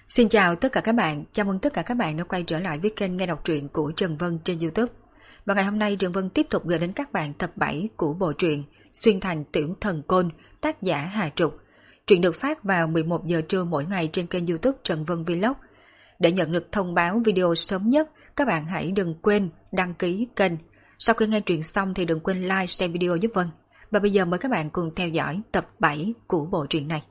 Xin chào tất cả các bạn, chào mừng tất cả các bạn đã quay trở lại với kênh nghe đọc truyện của Trần Vân trên YouTube. Và ngày hôm nay Trần Vân tiếp tục gửi đến các bạn tập 7 của bộ truyện Xuyên thành tiểu thần côn, tác giả Hà Trục. Truyện được phát vào 11 giờ trưa mỗi ngày trên kênh YouTube Trần Vân Vlog. Để nhận được thông báo video sớm nhất, các bạn hãy đừng quên đăng ký kênh. Sau khi nghe truyện xong thì đừng quên like, share video giúp Vân. Và bây giờ mời các bạn cùng theo dõi tập 7 của bộ truyện này.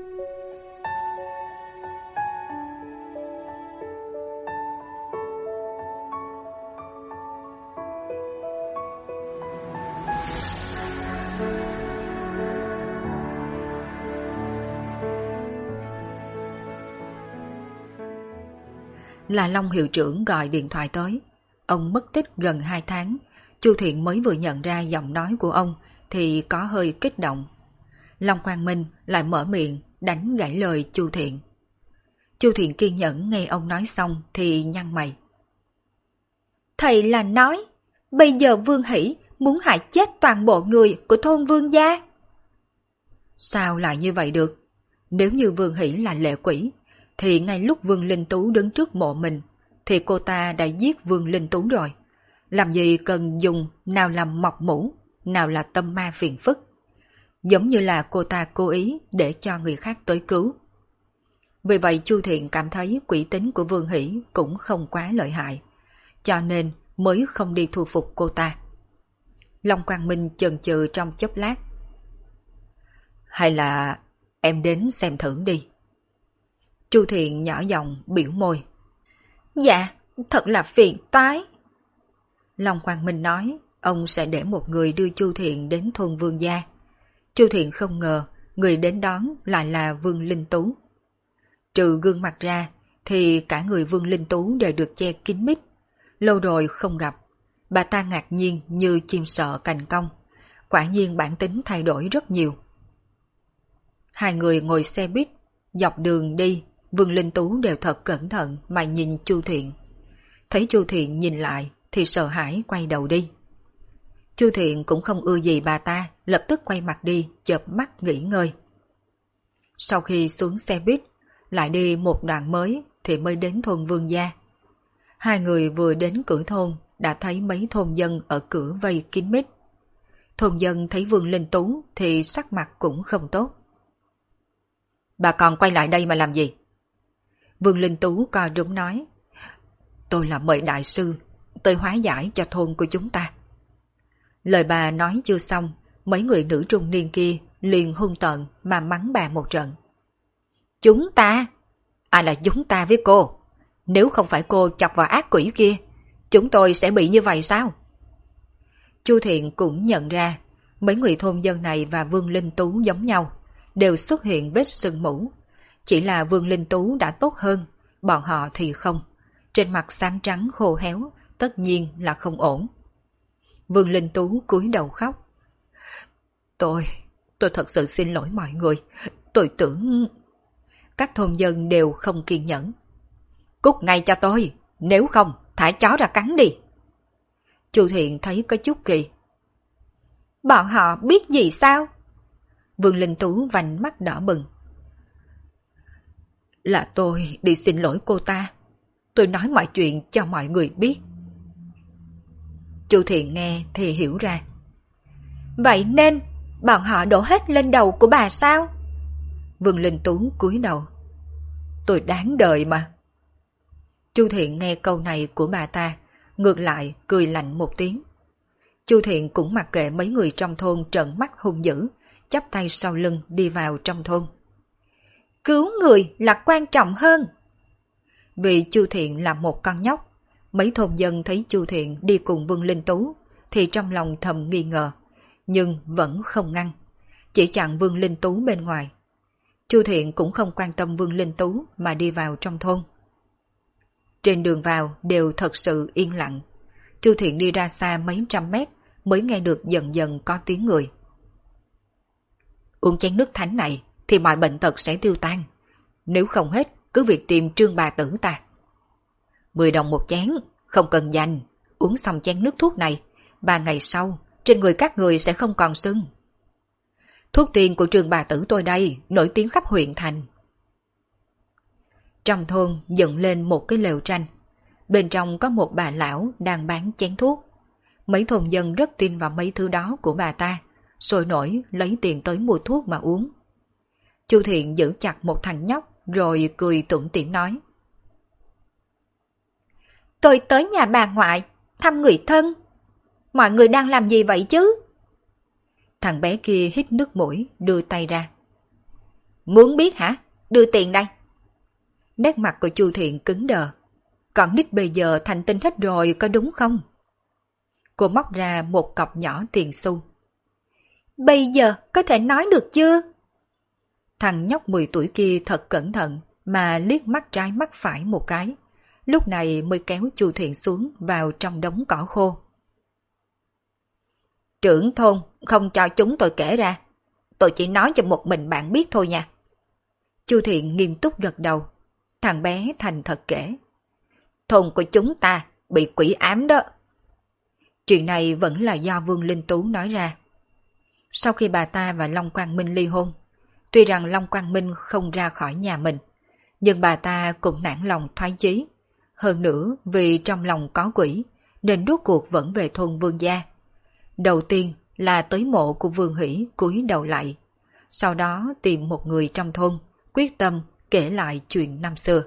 Là Long hiệu trưởng gọi điện thoại tới. Ông mất tích gần 2 tháng. Chu Thiện mới vừa nhận ra giọng nói của ông thì có hơi kích động. Long Quang Minh lại mở miệng đánh gãy lời Chu Thiện. Chu Thiện kiên nhẫn nghe ông nói xong thì nhăn mày. Thầy là nói bây giờ Vương Hỷ muốn hại chết toàn bộ người của thôn Vương gia. Sao lại như vậy được? Nếu như Vương Hỷ là lệ quỷ thì ngay lúc Vương Linh Tú đứng trước mộ mình thì cô ta đã giết Vương Linh Tú rồi. Làm gì cần dùng nào là mọc mũ, nào là tâm ma phiền phức. Giống như là cô ta cố ý để cho người khác tới cứu. Vì vậy Chu Thiện cảm thấy quỷ tính của Vương Hỷ cũng không quá lợi hại, cho nên mới không đi thu phục cô ta. Long Quang Minh chần chừ trong chốc lát. Hay là em đến xem thử đi. Chu Thiện nhỏ giọng biểu môi. Dạ, thật là phiền toái. Long Quang Minh nói ông sẽ để một người đưa Chu Thiện đến thôn Vương gia. Chu Thiện không ngờ người đến đón lại là Vương Linh Tú. Trừ gương mặt ra thì cả người Vương Linh Tú đều được che kín mít. Lâu rồi không gặp, bà ta ngạc nhiên như chim sợ cành cong. Quả nhiên bản tính thay đổi rất nhiều. Hai người ngồi xe buýt, dọc đường đi, Vương Linh Tú đều thật cẩn thận mà nhìn Chu Thiện. Thấy Chu Thiện nhìn lại thì sợ hãi quay đầu đi. Chu Thiện cũng không ưa gì bà ta, lập tức quay mặt đi, chợp mắt nghỉ ngơi. Sau khi xuống xe buýt, lại đi một đoạn mới thì mới đến thôn Vương gia. Hai người vừa đến cửa thôn đã thấy mấy thôn dân ở cửa vây kín mít. Thôn dân thấy Vương Linh Tú thì sắc mặt cũng không tốt. Bà còn quay lại đây mà làm gì? Vương Linh Tú co rúm nói. Tôi là mời đại sư tới hóa giải cho thôn của chúng ta. Lời bà nói chưa xong, mấy người nữ trung niên kia liền hung tợn mà mắng bà một trận. Chúng ta? À là chúng ta với cô. Nếu không phải cô chọc vào ác quỷ kia, chúng tôi sẽ bị như vậy sao? Chu Thiện cũng nhận ra mấy người thôn dân này và Vương Linh Tú giống nhau, đều xuất hiện vết sưng mũ. Chỉ là Vương Linh Tú đã tốt hơn, bọn họ thì không. Trên mặt xám trắng khô héo, tất nhiên là không ổn. Vương Linh Tú cúi đầu khóc. Tôi thật sự xin lỗi mọi người. Tôi tưởng... Các thôn dân đều không kiên nhẫn. Cút ngay cho tôi, nếu không thả chó ra cắn đi. Chu Thiện thấy có chút kỳ. Bọn họ biết gì sao? Vương Linh Tú vành mắt đỏ bừng. Là tôi đi xin lỗi cô ta. Tôi nói mọi chuyện cho mọi người biết. Chu Thiện nghe thì hiểu ra. Vậy nên bọn họ đổ hết lên đầu của bà sao? Vương Linh Tú cúi đầu. Tôi đáng đời mà. Chu Thiện nghe câu này của bà ta, ngược lại cười lạnh một tiếng. Chu Thiện cũng mặc kệ mấy người trong thôn trợn mắt hung dữ, chắp tay sau lưng đi vào trong thôn. Cứu người là quan trọng hơn. Vì Chu Thiện là một con nhóc, mấy thôn dân thấy Chu Thiện đi cùng Vương Linh Tú thì trong lòng thầm nghi ngờ, nhưng vẫn không ngăn, chỉ chặn Vương Linh Tú bên ngoài. Chu Thiện cũng không quan tâm Vương Linh Tú mà đi vào trong thôn. Trên đường vào đều thật sự yên lặng. Chu Thiện đi ra xa mấy trăm mét mới nghe được dần dần có tiếng người. Uống chén nước thánh này thì mọi bệnh tật sẽ tiêu tan. Nếu không hết, cứ việc tìm Trương bà tử ta. 10 đồng một chén, không cần dành. Uống xong chén nước thuốc này, 3 ngày sau, trên người các người sẽ không còn sưng. Thuốc tiên của Trương bà tử tôi đây, nổi tiếng khắp huyện thành. Trong thôn dựng lên một cái lều tranh. Bên trong có một bà lão đang bán chén thuốc. Mấy thôn dân rất tin vào mấy thứ đó của bà ta, sôi nổi lấy tiền tới mua thuốc mà uống. Chu Thiện giữ chặt một thằng nhóc rồi cười tủm tỉm nói. Tôi tới nhà bà ngoại, thăm người thân. Mọi người đang làm gì vậy chứ? Thằng bé kia hít nước mũi, đưa tay ra. Muốn biết hả? Đưa tiền đây. Nét mặt của Chu Thiện cứng đờ. Con nít bây giờ thành tinh hết rồi, có đúng không? Cô móc ra một cọc nhỏ tiền xu. Bây giờ có thể nói được chưa? Thằng nhóc 10 tuổi kia thật cẩn thận mà liếc mắt trái mắt phải một cái. Lúc này mới kéo Chu Thiện xuống vào trong đống cỏ khô. Trưởng thôn không cho chúng tôi kể ra. Tôi chỉ nói cho một mình bạn biết thôi nha. Chu Thiện nghiêm túc gật đầu. Thằng bé thành thật kể. Thôn của chúng ta bị quỷ ám đó. Chuyện này vẫn là do Vương Linh Tú nói ra. Sau khi bà ta và Long Quang Minh ly hôn, tuy rằng Long Quang Minh không ra khỏi nhà mình, nhưng bà ta cũng nản lòng thoái chí. Hơn nữa vì trong lòng có quỷ, nên rốt cuộc vẫn về thôn Vương gia. Đầu tiên là tới mộ của Vương Hỷ cúi đầu lại. Sau đó tìm một người trong thôn, quyết tâm kể lại chuyện năm xưa.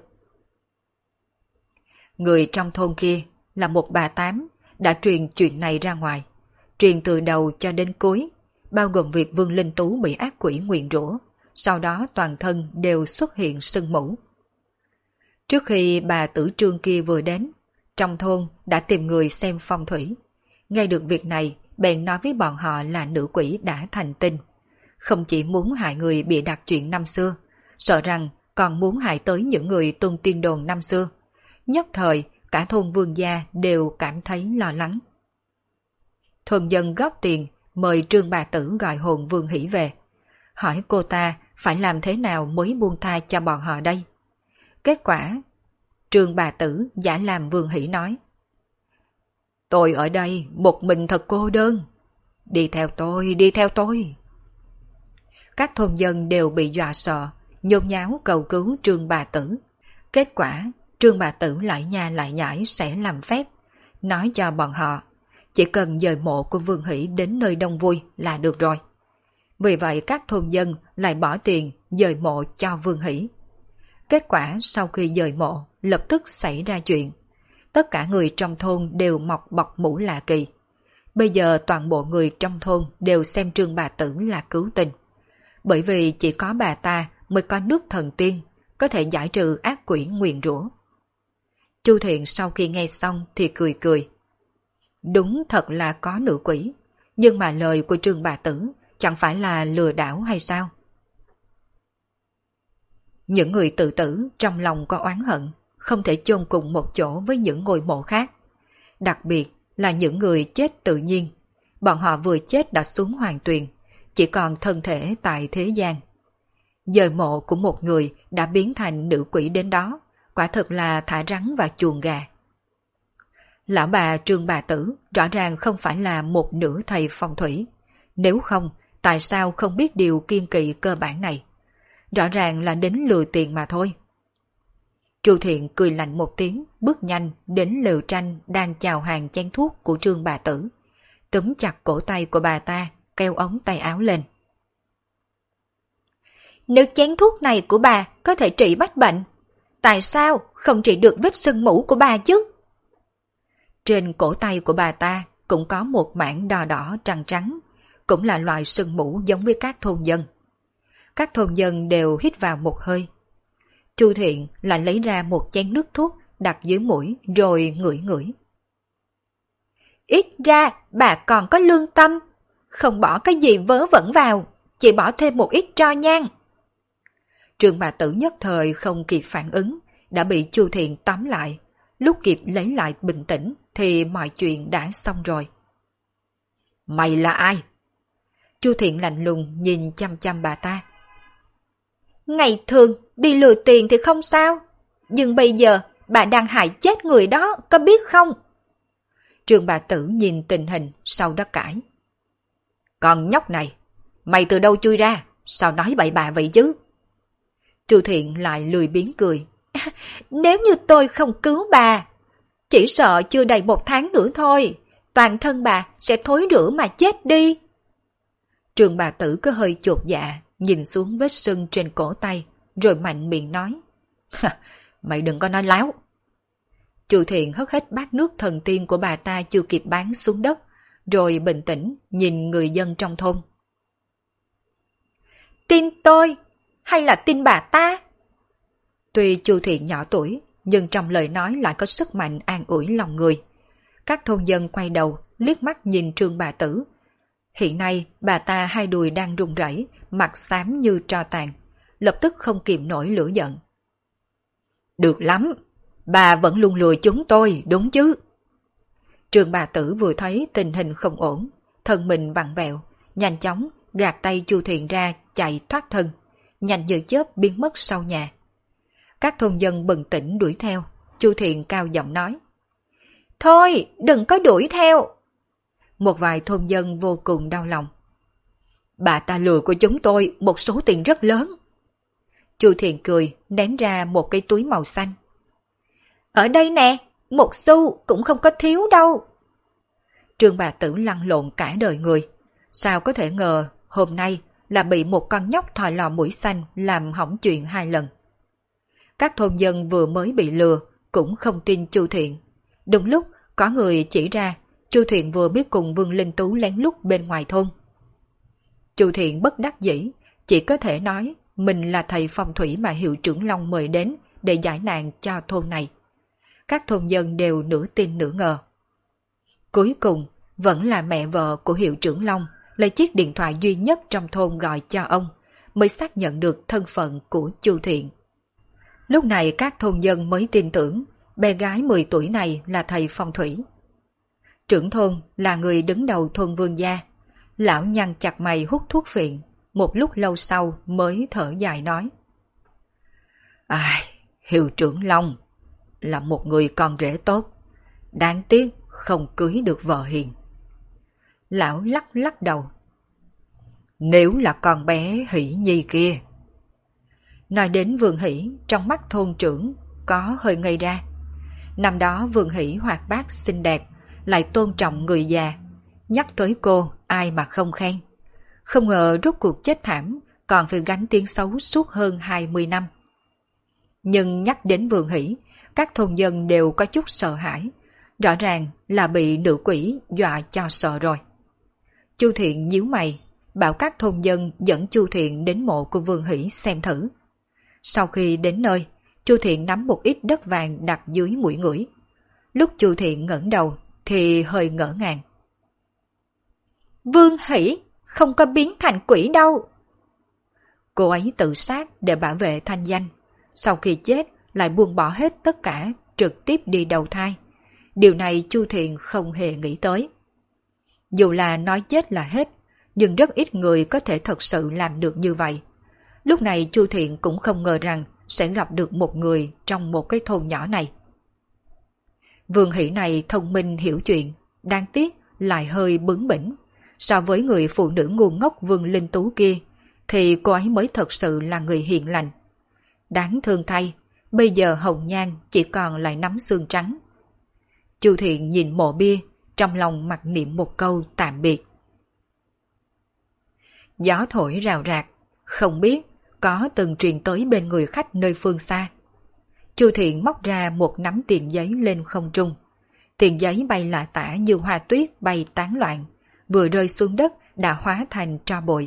Người trong thôn kia là một bà tám đã truyền chuyện này ra ngoài. Truyền từ đầu cho đến cuối, bao gồm việc Vương Linh Tú bị ác quỷ nguyền rủa, sau đó toàn thân đều xuất hiện sưng mũ. Trước khi bà Tử Trương kia vừa đến, trong thôn đã tìm người xem phong thủy. Nghe được việc này, bèn nói với bọn họ là nữ quỷ đã thành tinh. Không chỉ muốn hại người bịa đặt chuyện năm xưa, sợ rằng còn muốn hại tới những người tung tin đồn năm xưa. Nhất thời, cả thôn Vương gia đều cảm thấy lo lắng. Thôn dân góp tiền mời Trương bà Tử gọi hồn Vương Hỷ về. Hỏi cô ta phải làm thế nào mới buông tha cho bọn họ đây. Kết quả, Trương bà Tử giả làm Vương Hỷ nói. Tôi ở đây một mình thật cô đơn. Đi theo tôi, đi theo tôi. Các thôn dân đều bị dọa sợ, nhốn nháo cầu cứu Trương bà Tử. Kết quả, Trương bà Tử lại nha lại nhảy sẽ làm phép, nói cho bọn họ chỉ cần dời mộ của Vương Hỷ đến nơi đông vui là được rồi. Vì vậy các thôn dân lại bỏ tiền dời mộ cho Vương Hỷ. Kết quả sau khi dời mộ lập tức xảy ra chuyện. Tất cả người trong thôn đều mọc bọc mũ lạ kỳ. Bây giờ toàn bộ người trong thôn đều xem Trương bà Tử là cứu tinh. Bởi vì chỉ có bà ta mới có nước thần tiên, có thể giải trừ ác quỷ nguyền rủa. Chu Thiện sau khi nghe xong thì cười cười. Đúng thật là có nữ quỷ, nhưng mà lời của Trương bà Tử chẳng phải là lừa đảo hay sao? Những người tự tử trong lòng có oán hận, không thể chôn cùng một chỗ với những ngôi mộ khác. Đặc biệt là những người chết tự nhiên, bọn họ vừa chết đã xuống hoàng tuyền, chỉ còn thân thể tại thế gian. Dời mộ của một người đã biến thành nữ quỷ đến đó, quả thực là thả rắn và chuồng gà. Lão bà Trương bà Tử rõ ràng không phải là một nửa thầy phong thủy. Nếu không, tại sao không biết điều kiêng kỵ cơ bản này? Rõ ràng là đến lừa tiền mà thôi. Chu Thiện cười lạnh một tiếng, bước nhanh đến lều tranh đang chào hàng chén thuốc của Trương bà Tử. Túm chặt cổ tay của bà ta, kéo ống tay áo lên. Nếu chén thuốc này của bà có thể trị bách bệnh, tại sao không trị được vết sưng mũ của bà chứ? Trên cổ tay của bà ta cũng có một mảng đỏ đỏ trắng trắng, cũng là loại sưng mũ giống với các thôn dân. Các thôn dân đều hít vào một hơi. Chu Thiện lại lấy ra một chén nước thuốc đặt dưới mũi rồi ngửi ngửi. Ít ra bà còn có lương tâm, không bỏ cái gì vớ vẩn vào, chỉ bỏ thêm một ít tro nhang. Trương bà Tử nhất thời không kịp phản ứng, đã bị Chu Thiện tóm lại. Lúc kịp lấy lại bình tĩnh thì mọi chuyện đã xong rồi. Mày là ai? Chu Thiện lạnh lùng nhìn chăm chăm bà ta. Ngày thường đi lừa tiền thì không sao, nhưng bây giờ bà đang hại chết người đó, có biết không? Trương bà Tử nhìn tình hình sau đó cãi. Còn nhóc này, mày từ đâu chui ra, sao nói bậy bạ vậy chứ? Chu Thiện lại lười biếng cười, Nếu như tôi không cứu bà, chỉ sợ chưa đầy 1 tháng nữa thôi, toàn thân bà sẽ thối rữa mà chết đi. Trường bà tử có hơi chột dạ, nhìn xuống vết sưng trên cổ tay, rồi mạnh miệng nói. Mày đừng có nói láo. Chu Thiện hất hết bát nước thần tiên của bà ta chưa kịp bán xuống đất, rồi bình tĩnh nhìn người dân trong thôn. Tin tôi, hay là tin bà ta? Tuy Chu Thiện nhỏ tuổi, nhưng trong lời nói lại có sức mạnh an ủi lòng người. Các thôn dân quay đầu, liếc mắt nhìn Trương bà tử. Hiện nay, bà ta hai đùi đang run rẩy, mặt xám như tro tàn, lập tức không kìm nổi lửa giận. Được lắm, bà vẫn luôn lừa chúng tôi, đúng chứ? Trương bà tử vừa thấy tình hình không ổn, thân mình vặn vẹo, nhanh chóng gạt tay Chu Thiện ra chạy thoát thân, nhanh như chớp biến mất sau nhà. Các thôn dân bừng tỉnh đuổi theo, Chu Thiện cao giọng nói. Thôi, đừng có đuổi theo. Một vài thôn dân vô cùng đau lòng. Bà ta lừa của chúng tôi một số tiền rất lớn. Chu Thiện cười, ném ra một cái túi màu xanh. Ở đây nè, 1 xu cũng không có thiếu đâu. Trương bà tử lăn lộn cả đời người. Sao có thể ngờ hôm nay là bị một con nhóc thò lò mũi xanh làm hỏng chuyện 2 lần. Các thôn dân vừa mới bị lừa cũng không tin Chu Thiện. Đúng lúc có người chỉ ra Chu Thiện vừa biết cùng Vương Linh Tú lén lút bên ngoài thôn. Chu Thiện bất đắc dĩ, chỉ có thể nói mình là thầy phong thủy mà hiệu trưởng Long mời đến để giải nạn cho thôn này. Các thôn dân đều nửa tin nửa ngờ. Cuối cùng vẫn là mẹ vợ của hiệu trưởng Long lấy chiếc điện thoại duy nhất trong thôn gọi cho ông, mới xác nhận được thân phận của Chu Thiện. Lúc này các thôn dân mới tin tưởng bé gái 10 tuổi này là thầy phong thủy. Trưởng thôn là người đứng đầu thôn Vương gia. Lão nhăn chặt mày hút thuốc phiện, một lúc lâu sau mới thở dài nói. Hiệu trưởng Long là một người con rể tốt, đáng tiếc không cưới được vợ hiền. Lão lắc lắc đầu. Nếu là con bé Hỷ Nhi kia. Nói đến Vương Hỷ, trong mắt thôn trưởng có hơi ngây ra. Năm đó Vương Hỷ hoạt bát xinh đẹp, lại tôn trọng người già. Nhắc tới cô, ai mà không khen. Không ngờ rốt cuộc chết thảm, còn phải gánh tiếng xấu suốt hơn 20 năm. Nhưng nhắc đến Vương Hỷ, các thôn dân đều có chút sợ hãi. Rõ ràng là bị nữ quỷ dọa cho sợ rồi. Chu Thiện nhíu mày, bảo các thôn dân dẫn Chu Thiện đến mộ của Vương Hỷ xem thử. Sau khi đến nơi, Chu Thiện nắm một ít đất vàng đặt dưới mũi ngửi. Lúc Chu Thiện ngẩng đầu thì hơi ngỡ ngàng. Vương Hỷ không có biến thành quỷ đâu. Cô ấy tự sát để bảo vệ thanh danh. Sau khi chết lại buông bỏ hết tất cả, trực tiếp đi đầu thai. Điều này Chu Thiện không hề nghĩ tới. Dù là nói chết là hết, nhưng rất ít người có thể thật sự làm được như vậy. Lúc này Chu Thiện cũng không ngờ rằng sẽ gặp được một người trong một cái thôn nhỏ này. Vương Hỷ này thông minh hiểu chuyện, đáng tiếc lại hơi bướng bỉnh. So với người phụ nữ ngu ngốc Vương Linh Tú kia, thì cô ấy mới thật sự là người hiền lành. Đáng thương thay, bây giờ hồng nhan chỉ còn lại nắm xương trắng. Chu Thiện nhìn mộ bia, trong lòng mặc niệm một câu tạm biệt. Gió thổi rào rạc, không biết có từng truyền tới bên người khách nơi phương xa. Chu Thiện móc ra một nắm tiền giấy lên không trung. Tiền giấy bay lả tả như hoa tuyết bay tán loạn, vừa rơi xuống đất đã hóa thành tro bụi.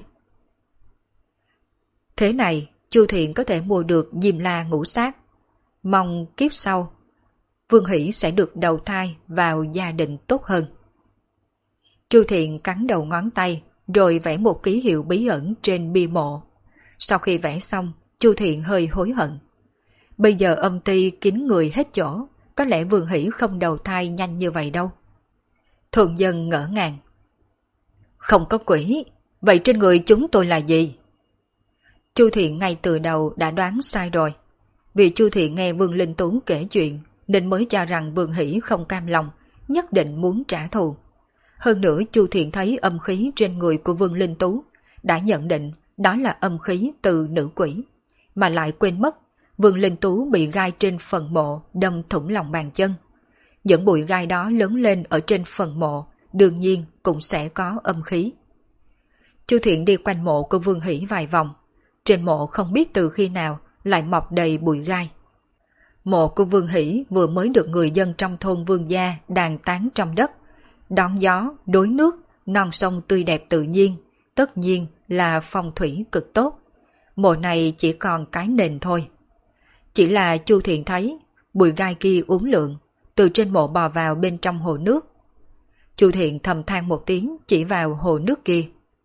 Thế này, Chu Thiện có thể mua được Diêm La ngũ sát. Mong kiếp sau, Vương Hỷ sẽ được đầu thai vào gia đình tốt hơn. Chu Thiện cắn đầu ngón tay, rồi vẽ một ký hiệu bí ẩn trên bia mộ. Sau khi vẽ xong, Chu Thiện hơi hối hận. Bây giờ âm ty kín người hết chỗ, có lẽ Vương Hỷ không đầu thai nhanh như vậy đâu. Thôn dân ngỡ ngàng. Không có quỷ, vậy trên người chúng tôi là gì? Chu Thiện ngay từ đầu đã đoán sai rồi. Vì Chu Thiện nghe Vương Linh Tú kể chuyện, nên mới cho rằng Vương Hỷ không cam lòng, nhất định muốn trả thù. Hơn nữa Chu Thiện thấy âm khí trên người của Vương Linh Tú, đã nhận định đó là âm khí từ nữ quỷ, mà lại quên mất Vương Linh Tú bị gai trên phần mộ đâm thủng lòng bàn chân. Những bụi gai đó lớn lên ở trên phần mộ, đương nhiên cũng sẽ có âm khí. Chu Thiện đi quanh mộ của Vương Hỷ vài vòng. Trên mộ không biết từ khi nào lại mọc đầy bụi gai. Mộ của Vương Hỷ vừa mới được người dân trong thôn Vương Gia đàn tán trong đất. Đón gió, đối nước, non sông tươi đẹp tự nhiên, tất nhiên là phong thủy cực tốt. Mộ này chỉ còn cái nền thôi. Chỉ là Chu Thiện thấy bụi gai kia uốn lượn, từ trên mộ bò vào bên trong hồ nước. Chu Thiện thầm than một tiếng chỉ vào hồ nước kia.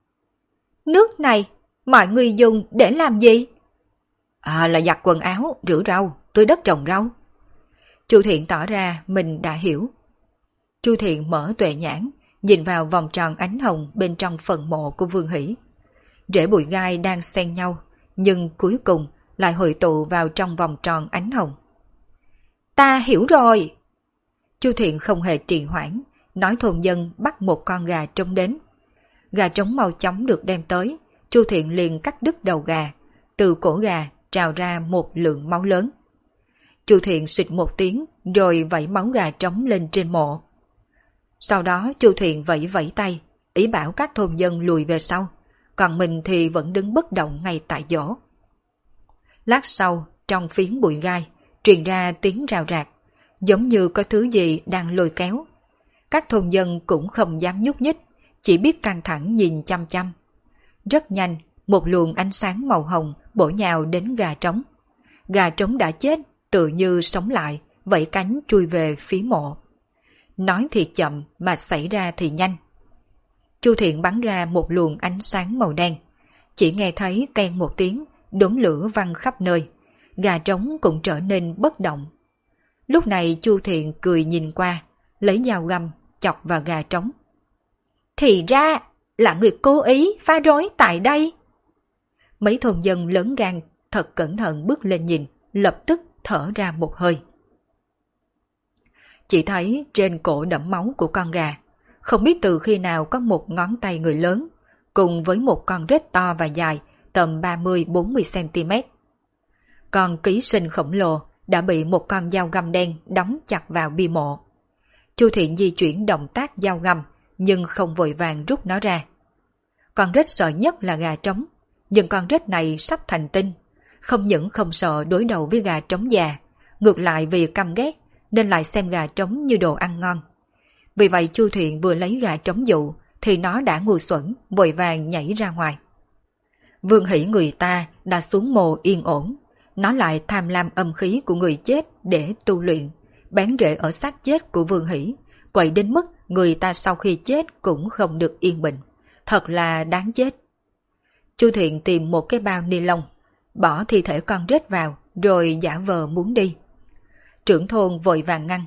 Nước này, mọi người dùng để làm gì? Là giặt quần áo, rửa rau, tưới đất trồng rau. Chu Thiện tỏ ra mình đã hiểu. Chu Thiện mở tuệ nhãn, nhìn vào vòng tròn ánh hồng bên trong phần mộ của Vương Hỷ. Rễ bụi gai đang xen nhau, nhưng cuối cùng lại hội tụ vào trong vòng tròn ánh hồng. Ta hiểu rồi. Chu Thiện không hề trì hoãn, nói thôn dân bắt một con gà trống đến. Gà trống mau chóng được đem tới, Chu Thiện liền cắt đứt đầu gà, từ cổ gà trào ra một lượng máu lớn. Chu Thiện xịt một tiếng rồi vẩy máu gà trống lên trên mộ. Sau đó Chu Thiện vẫy vẫy tay, ý bảo các thôn dân lùi về sau, còn mình thì vẫn đứng bất động ngay tại chỗ. Lát sau, trong phiến bụi gai, truyền ra tiếng rào rạc, giống như có thứ gì đang lôi kéo. Các thôn dân cũng không dám nhúc nhích, chỉ biết căng thẳng nhìn chăm chăm. Rất nhanh, một luồng ánh sáng màu hồng bổ nhào đến gà trống. Gà trống đã chết, tự như sống lại, vẫy cánh chui về phía mộ. Nói thì chậm mà xảy ra thì nhanh. Chu Thiện bắn ra một luồng ánh sáng màu đen. Chỉ nghe thấy keng một tiếng, đốm lửa văng khắp nơi. Gà trống cũng trở nên bất động. Lúc này Chu Thiện cười nhìn qua, lấy dao găm chọc vào gà trống. Thì ra là người cố ý phá rối tại đây. Mấy thôn dân lớn gan thật cẩn thận bước lên nhìn, lập tức thở ra một hơi. Chỉ thấy trên cổ đẫm máu của con gà, không biết từ khi nào có một ngón tay người lớn, cùng với một con rết to và dài tầm 30-40cm. Con ký sinh khổng lồ đã bị một con dao găm đen đóng chặt vào bia mộ. Chu Thiện di chuyển động tác dao găm, nhưng không vội vàng rút nó ra. Con rết sợ nhất là gà trống, nhưng con rết này sắp thành tinh, không những không sợ đối đầu với gà trống già, ngược lại vì căm ghét nên lại xem gà trống như đồ ăn ngon. Vì vậy Chu Thiện vừa lấy gà trống dụ thì nó đã ngu xuẩn, vội vàng nhảy ra ngoài. Vương Hỷ người ta đã xuống mồ yên ổn, nó lại tham lam âm khí của người chết để tu luyện, bén rễ ở xác chết của Vương Hỷ, quậy đến mức người ta sau khi chết cũng không được yên bình. Thật là đáng chết. Chu Thiện tìm một cái bao ni lông, bỏ thi thể con rết vào, rồi giả vờ muốn đi. Trưởng thôn vội vàng ngăn.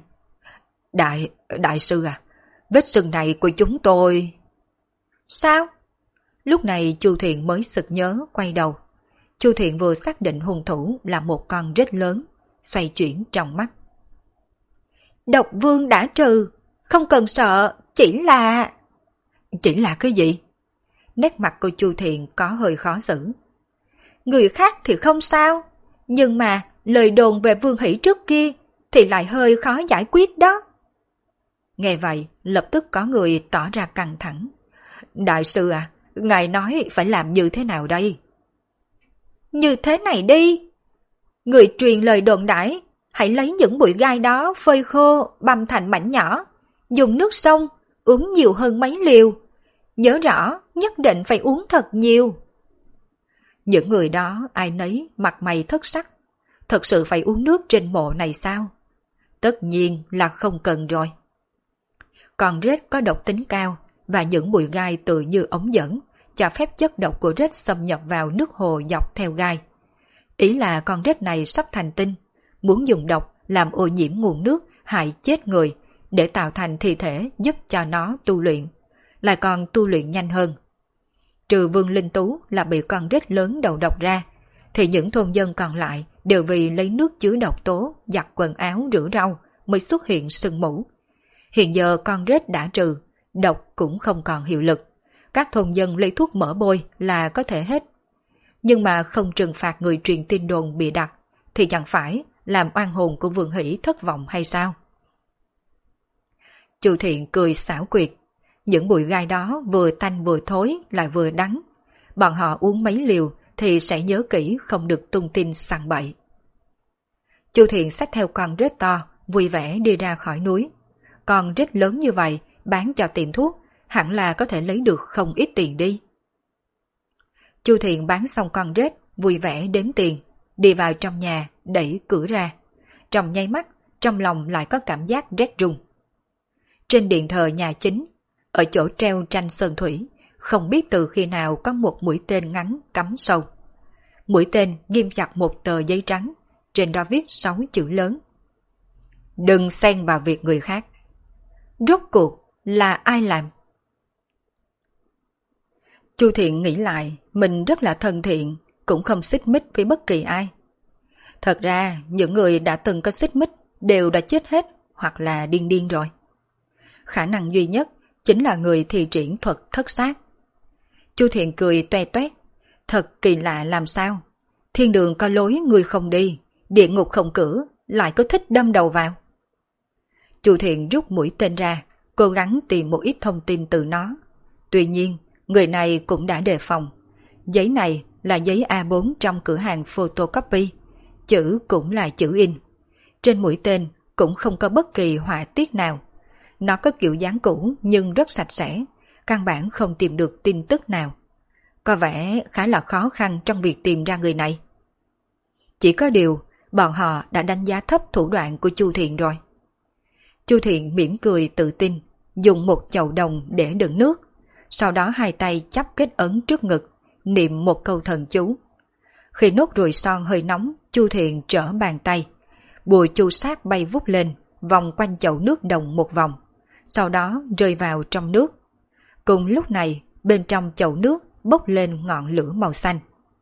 Đại sư à, vết sưng này của chúng tôi... Sao? Lúc này Chu Thiện mới sực nhớ, quay đầu. Chu Thiện vừa xác định hung thủ là một con rết lớn, xoay chuyển trong mắt. Độc vương đã trừ, không cần sợ, chỉ là... Chỉ là cái gì? Nét mặt của Chu Thiện có hơi khó xử. Người khác thì không sao, nhưng mà lời đồn về Vương Hỷ trước kia thì lại hơi khó giải quyết đó. Nghe vậy, lập tức có người tỏ ra căng thẳng. Đại sư à, ngài nói phải làm như thế nào đây? Như thế này đi. Người truyền lời đồn đãi, hãy lấy những bụi gai đó phơi khô, băm thành mảnh nhỏ, dùng nước sông, uống nhiều hơn mấy liều. Nhớ rõ, nhất định phải uống thật nhiều. Những người đó ai nấy mặt mày thất sắc. Thật sự phải uống nước trên mộ này sao? Tất nhiên là không cần rồi. Con rết có độc tính cao và những bụi gai tự như ống dẫn, cho phép chất độc của rết xâm nhập vào nước hồ dọc theo gai. Ý là con rết này sắp thành tinh, muốn dùng độc làm ô nhiễm nguồn nước hại chết người để tạo thành thi thể giúp cho nó tu luyện, lại còn tu luyện nhanh hơn. Trừ Vương Linh Tú là bị con rết lớn đầu độc ra, thì những thôn dân còn lại đều vì lấy nước chứa độc tố giặt quần áo rửa rau mới xuất hiện sưng mũ. Hiện giờ con rết đã trừ, độc cũng không còn hiệu lực. Các thôn dân lấy thuốc mỡ bôi là có thể hết. Nhưng mà không trừng phạt người truyền tin đồn bịa đặt, thì chẳng phải làm oan hồn của Vương Hỷ thất vọng hay sao? Chu Thiện cười xảo quyệt, những bụi gai đó vừa tanh vừa thối lại vừa đắng. Bọn họ uống mấy liều thì sẽ nhớ kỹ không được tung tin sằng bậy. Chu Thiện xách theo con rết to, vui vẻ đi ra khỏi núi. Con rết lớn như vậy bán cho tiệm thuốc, hẳn là có thể lấy được không ít tiền đi. Chu Thiện bán xong con rết, vui vẻ đếm tiền, đi vào trong nhà, đẩy cửa ra. Trong nháy mắt, trong lòng lại có cảm giác rét run. Trên điện thờ nhà chính, ở chỗ treo tranh sơn thủy, không biết từ khi nào có một mũi tên ngắn cắm sâu. Mũi tên ghim chặt một tờ giấy trắng, trên đó viết 6 chữ lớn. Đừng xen vào việc người khác. Rốt cuộc là ai làm? Chu Thiện nghĩ lại, mình rất là thân thiện, cũng không xích mích với bất kỳ ai. Thật ra, những người đã từng có xích mích đều đã chết hết hoặc là điên điên rồi. Khả năng duy nhất chính là người thi triển thuật thất sát. Chu Thiện cười toe toét, thật kỳ lạ làm sao. Thiên đường có lối người không đi, địa ngục không cửa, lại có thích đâm đầu vào. Chu Thiện rút mũi tên ra, cố gắng tìm một ít thông tin từ nó. Tuy nhiên, người này cũng đã đề phòng. Giấy này là giấy A4 trong cửa hàng photocopy, chữ cũng là chữ in. Trên mũi tên cũng không có bất kỳ họa tiết nào. Nó có kiểu dáng cũ nhưng rất sạch sẽ, căn bản không tìm được tin tức nào. Có vẻ khá là khó khăn trong việc tìm ra người này. Chỉ có điều, bọn họ đã đánh giá thấp thủ đoạn của Chu Thiện rồi. Chu Thiện mỉm cười tự tin, dùng một chậu đồng để đựng nước, sau đó hai tay chắp kết ấn trước ngực, niệm một câu thần chú. Khi nốt ruồi son hơi nóng, Chu Thiện trở bàn tay, bùa chu sát bay vút lên, vòng quanh chậu nước đồng một vòng, sau đó rơi vào trong nước. Cùng lúc này, bên trong chậu nước bốc lên ngọn lửa màu xanh.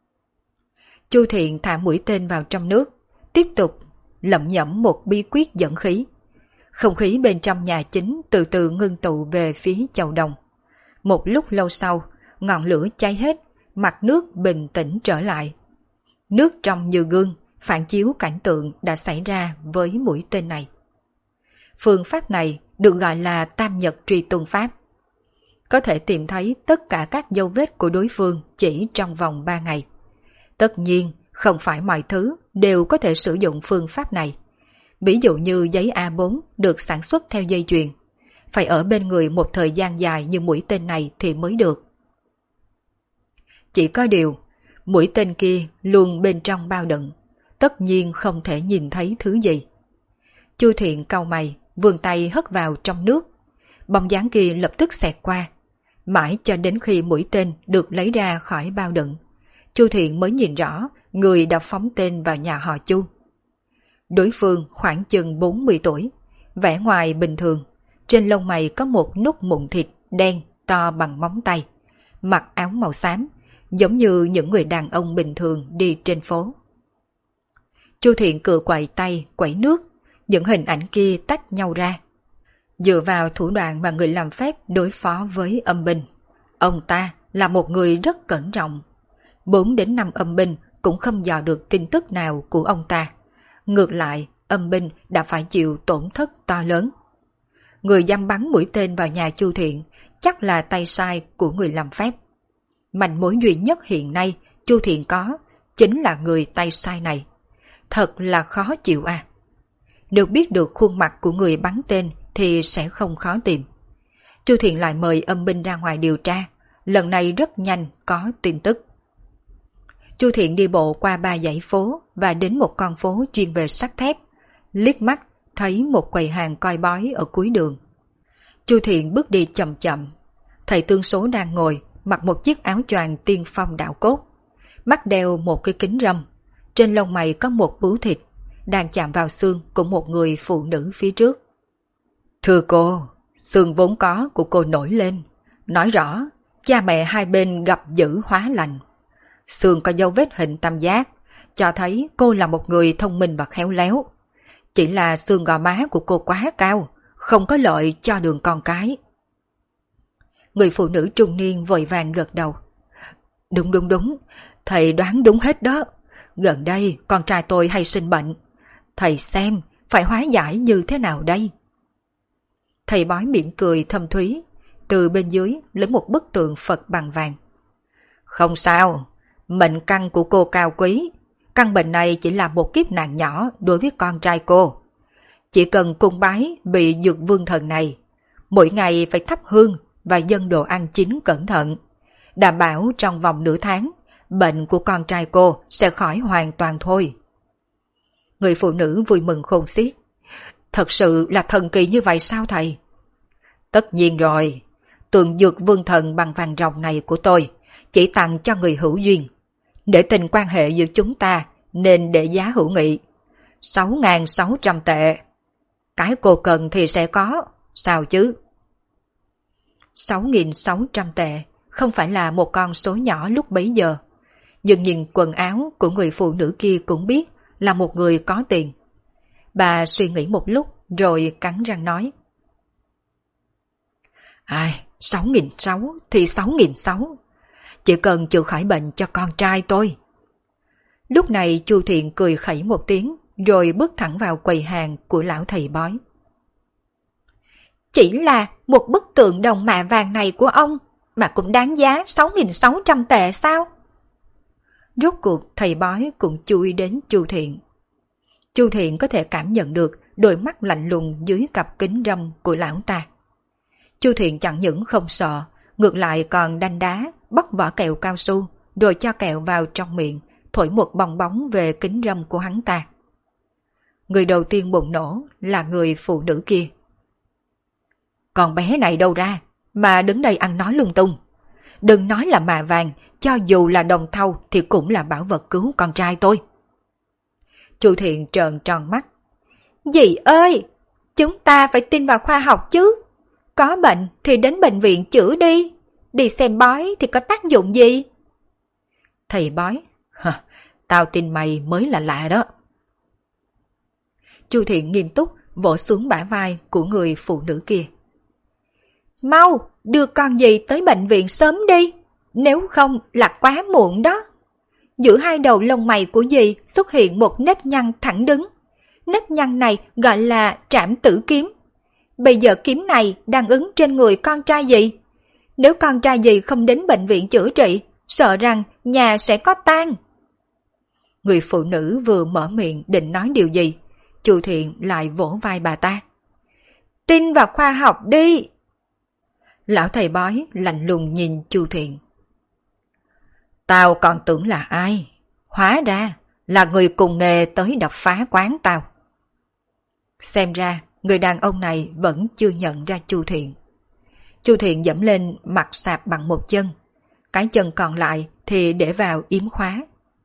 Chu Thiện thả mũi tên vào trong nước, tiếp tục lẩm nhẩm một bí quyết dẫn khí. Không khí bên trong nhà chính từ từ ngưng tụ về phía chậu đồng. Một lúc lâu sau, ngọn lửa cháy hết, mặt nước bình tĩnh trở lại. Nước trong như gương, phản chiếu cảnh tượng đã xảy ra với mũi tên này. Phương pháp này được gọi là Tam Nhật Truy Tung Pháp. Có thể tìm thấy tất cả các dấu vết của đối phương chỉ trong vòng 3 ngày. Tất nhiên, không phải mọi thứ đều có thể sử dụng phương pháp này. Ví dụ như giấy A4 được sản xuất theo dây chuyền, phải ở bên người một thời gian dài như mũi tên này thì mới được. Chỉ có điều, mũi tên kia luôn bên trong bao đựng, tất nhiên không thể nhìn thấy thứ gì. Chu Thiện cau mày, vươn tay hất vào trong nước. Bóng dáng kia lập tức xẹt qua. Mãi cho đến khi mũi tên được lấy ra khỏi bao đựng, Chu Thiện mới nhìn rõ người đã phóng tên vào nhà họ Chu. Đối phương khoảng chừng 40 tuổi, vẻ ngoài bình thường, trên lông mày có một nút mụn thịt đen to bằng móng tay, mặc áo màu xám, giống như những người đàn ông bình thường đi trên phố. Chu Thiện cựa quậy tay quẩy nước, những hình ảnh kia tách nhau ra. Dựa vào thủ đoạn mà người làm phép đối phó với âm binh, ông ta là một người rất cẩn trọng. 4 đến 5 âm binh cũng không dò được tin tức nào của ông ta. Ngược lại, âm binh đã phải chịu tổn thất to lớn. Người dám bắn mũi tên vào nhà Chu Thiện chắc là tay sai của người làm phép. Manh mối duy nhất hiện nay Chu Thiện có chính là người tay sai này. Thật là khó chịu à. Nếu biết được khuôn mặt của người bắn tên thì sẽ không khó tìm. Chu Thiện lại mời âm binh ra ngoài điều tra, lần này rất nhanh có tin tức. Chu Thiện đi bộ qua 3 dãy phố và đến một con phố chuyên về sắt thép, liếc mắt thấy một quầy hàng coi bói ở cuối đường. Chu Thiện bước đi chậm chậm, thầy tương số đang ngồi, mặc một chiếc áo choàng tiên phong đạo cốt, mắt đeo một cái kính râm, trên lông mày có một bướu thịt, đang chạm vào xương của một người phụ nữ phía trước. Thưa cô, xương vốn có của cô nổi lên, nói rõ cha mẹ hai bên gặp dữ hóa lành. Xương có dấu vết hình tam giác, cho thấy cô là một người thông minh và khéo léo. Chỉ là xương gò má của cô quá cao, không có lợi cho đường con cái. Người phụ nữ trung niên vội vàng gật đầu. Đúng, thầy đoán đúng hết đó. gần đây con trai tôi hay sinh bệnh. Thầy xem phải hóa giải như thế nào đây? Thầy bói mỉm cười thâm thúy, từ bên dưới lấy một bức tượng Phật bằng vàng. Không sao, mệnh căn của cô cao quý. Căn bệnh này chỉ là một kiếp nạn nhỏ đối với con trai cô. Chỉ cần cung bái vị Dược Vương Thần này, mỗi ngày phải thắp hương và dâng đồ ăn chín cẩn thận. Đảm bảo trong vòng nửa tháng, bệnh của con trai cô sẽ khỏi hoàn toàn thôi. Người phụ nữ vui mừng khôn xiết. Thật sự là thần kỳ như vậy sao thầy? Tất nhiên rồi, tượng Dược Vương Thần bằng vàng ròng này của tôi chỉ tặng cho người hữu duyên. Để tình quan hệ giữa chúng ta nên để giá hữu nghị. 6.600 tệ. Cái cô cần thì sẽ có, sao chứ? 6.600 tệ không phải là một con số nhỏ lúc bấy giờ. Nhưng nhìn quần áo của người phụ nữ kia cũng biết là một người có tiền. Bà suy nghĩ một lúc rồi cắn răng nói. 6.600 thì 6.600. Chỉ cần chữa khỏi bệnh cho con trai tôi. Lúc này Chu Thiện cười khẩy một tiếng rồi bước thẳng vào quầy hàng của lão thầy bói. Chỉ là một bức tượng đồng mạ vàng này của ông mà cũng đáng giá 6.600 tệ sao? Rốt cuộc thầy bói cũng chú ý đến Chu Thiện. Chu Thiện có thể cảm nhận được đôi mắt lạnh lùng dưới cặp kính râm của lão ta. Chu Thiện chẳng những không sợ, ngược lại còn đanh đá, bóc vỏ kẹo cao su, rồi cho kẹo vào trong miệng, thổi một bong bóng về kính râm của hắn ta. Người đầu tiên bùng nổ là người phụ nữ kia. Con bé này đâu ra, mà đứng đây ăn nói lung tung. Đừng nói là mạ vàng, cho dù là đồng thau thì cũng là bảo vật cứu con trai tôi. Chu Thiện trợn tròn mắt. Dì ơi, chúng ta phải tin vào khoa học chứ. Có bệnh thì đến bệnh viện chữa đi. Đi xem bói thì có tác dụng gì? Thầy bói, tao tin mày mới là lạ đó. Chu Thiện nghiêm túc vỗ xuống bả vai của người phụ nữ kia. Mau, đưa con dì tới bệnh viện sớm đi. Nếu không là quá muộn đó. Giữa hai đầu lông mày của dì xuất hiện một nếp nhăn thẳng đứng. Nếp nhăn này gọi là trảm tử kiếm. Bây giờ kiếm này đang ứng trên người con trai dì. Nếu con trai dì không đến bệnh viện chữa trị, sợ rằng nhà sẽ có tang. Người phụ nữ vừa mở miệng định nói điều gì, Chu Thiện lại vỗ vai bà ta. Tin vào khoa học đi. Lão thầy bói lạnh lùng nhìn Chu Thiện. Tao còn tưởng là ai, hóa ra là người cùng nghề tới đập phá quán tao. Xem ra người đàn ông này vẫn chưa nhận ra Chu Thiện. Chu Thiện dẫm lên mặt sạp bằng một chân, cái chân còn lại thì để vào yếm khóa.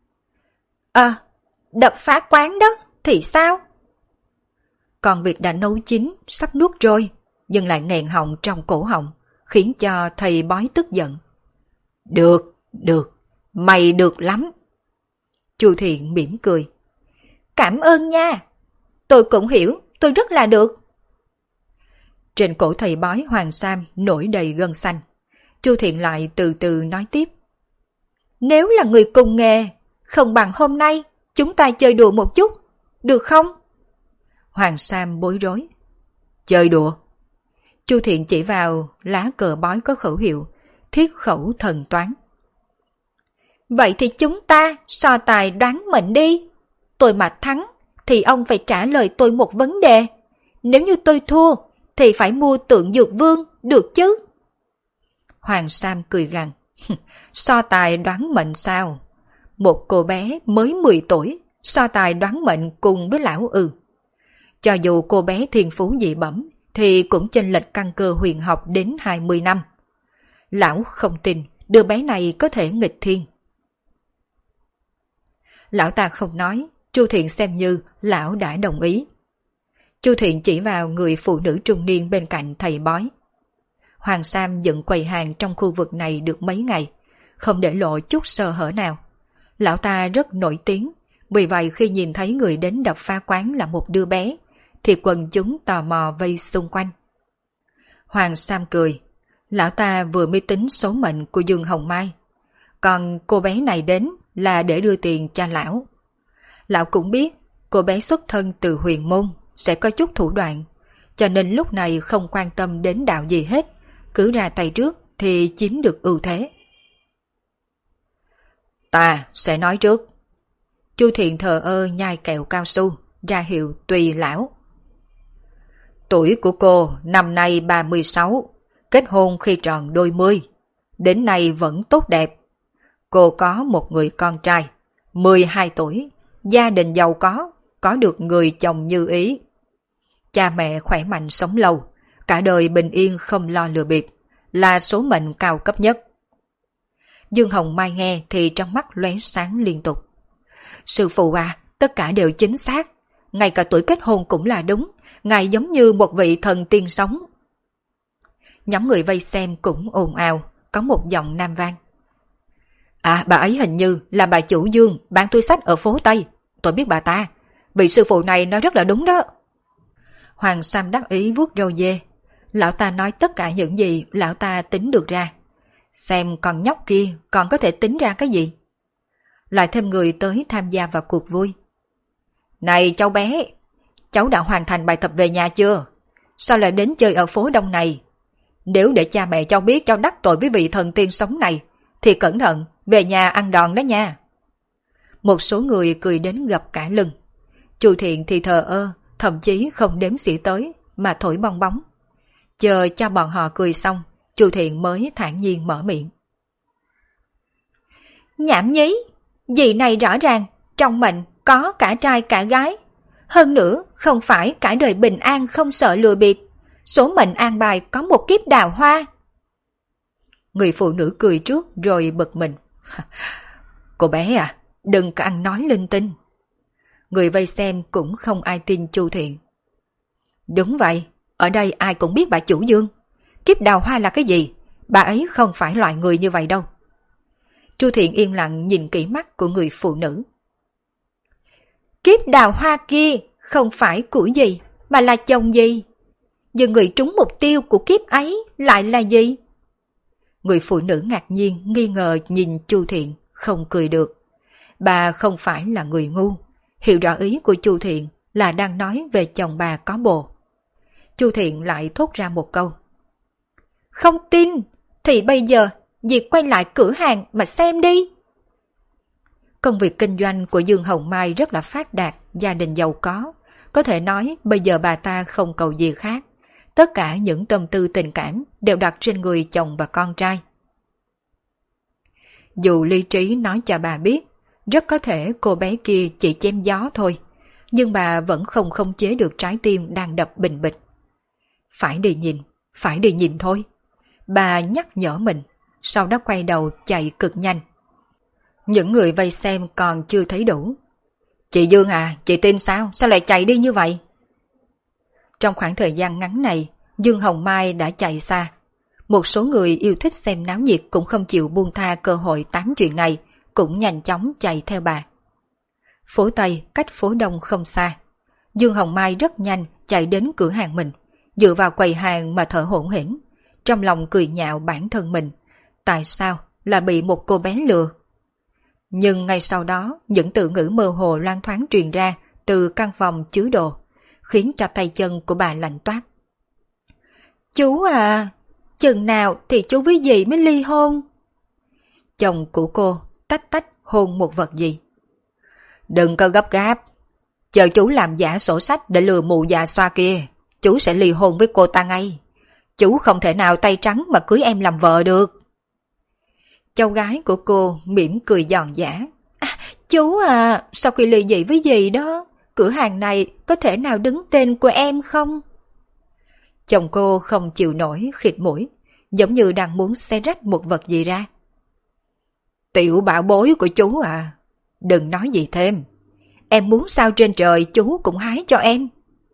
Đập phá quán đó thì sao? Còn việc đã nấu chín, sắp nuốt trôi, nhưng lại nghẹn họng trong cổ họng, khiến cho thầy bói tức giận. Được, mày được lắm. Chu Thiện mỉm cười. Cảm ơn nha. Tôi cũng hiểu, tôi rất là được. Trên cổ thầy bói Hoàng Sam nổi đầy gân xanh. Chu Thiện lại từ từ nói tiếp. Nếu là người cùng nghề, không bằng hôm nay chúng ta chơi đùa một chút, được không? Hoàng Sam bối rối. Chơi đùa? Chu Thiện chỉ vào lá cờ bói có khẩu hiệu thiết khẩu thần toán. Vậy thì chúng ta so tài đoán mệnh đi. Tôi mà thắng thì ông phải trả lời tôi một vấn đề. Nếu như tôi thua thì phải mua tượng Dược Vương, được chứ? Hoàng Sam cười gằn. So tài đoán mệnh sao? Một cô bé mới 10 tuổi so tài đoán mệnh cùng với lão ư? Cho dù cô bé thiên phú dị bẩm thì cũng chênh lệch căn cơ huyền học đến 20 năm. Lão không tin đứa bé này có thể nghịch thiên. Lão ta không nói, Chu Thiện xem như lão đã đồng ý. Chu Thiện chỉ vào người phụ nữ trung niên bên cạnh thầy bói. Hoàng Sam dựng quầy hàng trong khu vực này được mấy ngày, không để lộ chút sơ hở nào. Lão ta rất nổi tiếng, vì vậy khi nhìn thấy người đến đập phá quán là một đứa bé, thì quần chúng tò mò vây xung quanh. Hoàng Sam cười, lão ta vừa mới tính số mệnh của Dương Hồng Mai, còn cô bé này đến là để đưa tiền cho lão. Lão cũng biết cô bé xuất thân từ huyền môn sẽ có chút thủ đoạn, cho nên lúc này không quan tâm đến đạo gì hết, cứ ra tay trước thì chiếm được ưu thế. Ta sẽ nói trước. Chu Thiện thờ ơ nhai kẹo cao su, ra hiệu tùy lão. Tuổi của cô năm nay 36, kết hôn khi tròn đôi mươi, đến nay vẫn tốt đẹp. Cô có một người con trai, 12 tuổi, gia đình giàu có được người chồng như ý. Cha mẹ khỏe mạnh sống lâu, cả đời bình yên không lo lừa bịp, là số mệnh cao cấp nhất. Dương Hồng Mai nghe thì trong mắt lóe sáng liên tục. Sư phụ à, tất cả đều chính xác, ngay cả tuổi kết hôn cũng là đúng, ngài giống như một vị thần tiên sống. Nhóm người vây xem cũng ồn ào, có một giọng nam vang. À, bà ấy hình như là bà chủ Dương bán túi xách ở phố Tây, tôi biết bà ta, vị sư phụ này nói rất là đúng đó. Hoàng Sam đắc ý vuốt râu dê, lão ta nói tất cả những gì lão ta tính được ra. Xem con nhóc kia còn có thể tính ra cái gì. Lại thêm người tới tham gia vào cuộc vui. Này cháu bé, cháu đã hoàn thành bài tập về nhà chưa? Sao lại đến chơi ở phố đông này? Nếu để cha mẹ cháu biết cháu đắc tội với vị thần tiên sống này, thì cẩn thận, về nhà ăn đòn đó nha. Một số người cười đến gập cả lưng. Chu Thiện thì thờ ơ, thậm chí không đếm xỉa tới, mà thổi bong bóng. Chờ cho bọn họ cười xong, Chu Thiện mới thản nhiên mở miệng. Nhảm nhí, dì này rõ ràng, trong mệnh có cả trai cả gái. Hơn nữa, không phải cả đời bình an không sợ lừa bịp. Số mệnh an bài có một kiếp đào hoa. Người phụ nữ cười trước rồi bực mình. Cô bé à, đừng có ăn nói linh tinh. Người vây xem cũng không ai tin Chu Thiện. Đúng vậy, ở đây ai cũng biết bà chủ Dương. Kiếp đào hoa là cái gì? Bà ấy không phải loại người như vậy đâu. Chu Thiện yên lặng nhìn kỹ mắt của người phụ nữ. Kiếp đào hoa kia không phải của gì, mà là chồng gì? Nhưng người trúng mục tiêu của kiếp ấy lại là gì? Người phụ nữ ngạc nhiên, nghi ngờ nhìn Chu Thiện, không cười được. Bà không phải là người ngu, hiểu rõ ý của Chu Thiện là đang nói về chồng bà có bồ. Chu Thiện lại thốt ra một câu. Không tin, thì bây giờ dì quay lại cửa hàng mà xem đi. Công việc kinh doanh của Dương Hồng Mai rất là phát đạt, gia đình giàu có thể nói bây giờ bà ta không cầu gì khác. Tất cả những tâm tư tình cảm đều đặt trên người chồng và con trai. Dù lý trí nói cho bà biết, rất có thể cô bé kia chỉ chém gió thôi, nhưng bà vẫn không khống chế được trái tim đang đập bình bịch. Phải đi nhìn thôi. Bà nhắc nhở mình, sau đó quay đầu chạy cực nhanh. Những người vây xem còn chưa thấy đủ. Chị Dương à, chị tin sao? Sao lại chạy đi như vậy? Trong khoảng thời gian ngắn này, Dương Hồng Mai đã chạy xa. Một số người yêu thích xem náo nhiệt cũng không chịu buông tha cơ hội tán chuyện này, cũng nhanh chóng chạy theo bà. Phố Tây cách phố Đông không xa. Dương Hồng Mai rất nhanh chạy đến cửa hàng mình, dựa vào quầy hàng mà thở hổn hển, trong lòng cười nhạo bản thân mình. Tại sao là bị một cô bé lừa? Nhưng ngay sau đó, những từ ngữ mơ hồ loan thoáng truyền ra từ căn phòng chứa đồ, khiến cho tay chân của bà lạnh toát. Chú à, chừng nào thì chú với dì mới ly hôn? Chồng của cô tách tách hôn một vật gì. Đừng có gấp gáp, chờ chú làm giả sổ sách để lừa mụ già xoa kia, chú sẽ ly hôn với cô ta ngay. Chú không thể nào tay trắng mà cưới em làm vợ được. Cháu gái của cô mỉm cười giòn giả. Chú à, sau khi ly dị với dì đó, cửa hàng này có thể nào đứng tên của em không? Chồng cô không chịu nổi khịt mũi, giống như đang muốn xé rách một vật gì ra. Tiểu bảo bối của chú à, đừng nói gì thêm. Em muốn sao trên trời chú cũng hái cho em.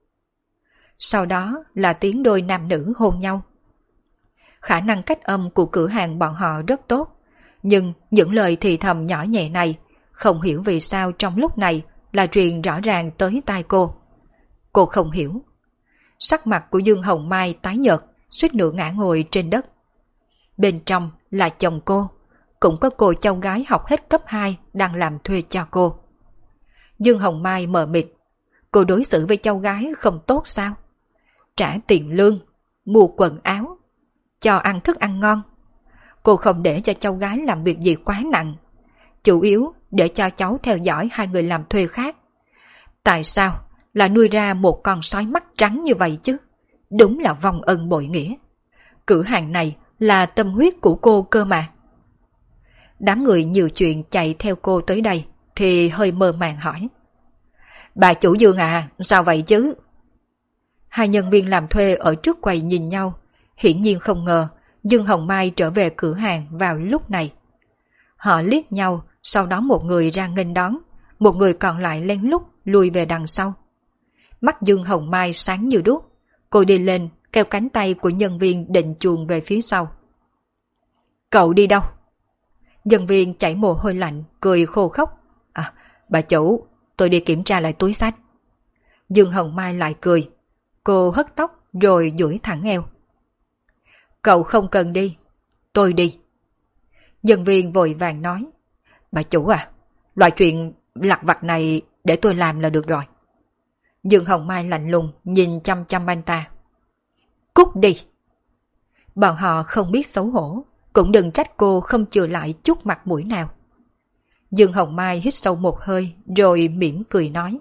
Sau đó là tiếng đôi nam nữ hôn nhau. Khả năng cách âm của cửa hàng bọn họ rất tốt, nhưng những lời thì thầm nhỏ nhẹ này không hiểu vì sao trong lúc này là truyền rõ ràng tới tai cô. Cô không hiểu. Sắc mặt của Dương Hồng Mai tái nhợt, suýt nữa ngã ngồi trên đất. Bên trong là chồng cô, cũng có cô cháu gái học hết cấp 2 đang làm thuê cho cô. Dương Hồng Mai mờ mịt. Cô đối xử với cháu gái không tốt sao? Trả tiền lương, mua quần áo, cho ăn thức ăn ngon. Cô không để cho cháu gái làm việc gì quá nặng. Chủ yếu để cho cháu theo dõi hai người làm thuê khác. Tại sao là nuôi ra một con sói mắt trắng như vậy chứ? Đúng là vong ân bội nghĩa. Cửa hàng này là tâm huyết của cô cơ mà. Đám người nhiều chuyện chạy theo cô tới đây thì hơi mơ màng hỏi. Bà chủ Dương à, sao vậy chứ? Hai nhân viên làm thuê ở trước quầy nhìn nhau, hiển nhiên không ngờ Dương Hồng Mai trở về cửa hàng vào lúc này. Họ liếc nhau, sau đó một người ra nghênh đón, một người còn lại lén lút lùi về đằng sau. Mắt Dương Hồng Mai sáng như đuốc, cô đi lên kéo cánh tay của nhân viên định chuồn về phía sau. Cậu đi đâu? Nhân viên chảy mồ hôi lạnh, cười khô khóc. À, bà chủ, tôi đi kiểm tra lại túi xách. Dương Hồng Mai lại cười. Cô hất tóc rồi duỗi thẳng eo. Cậu không cần đi, tôi đi. Nhân viên vội vàng nói. Bà chủ à, loại chuyện lặt vặt này để tôi làm là được rồi. Dương Hồng Mai lạnh lùng nhìn chăm chăm anh ta. Cút đi. Bọn họ không biết xấu hổ, cũng đừng trách cô không chừa lại chút mặt mũi nào. Dương Hồng Mai hít sâu một hơi rồi mỉm cười nói.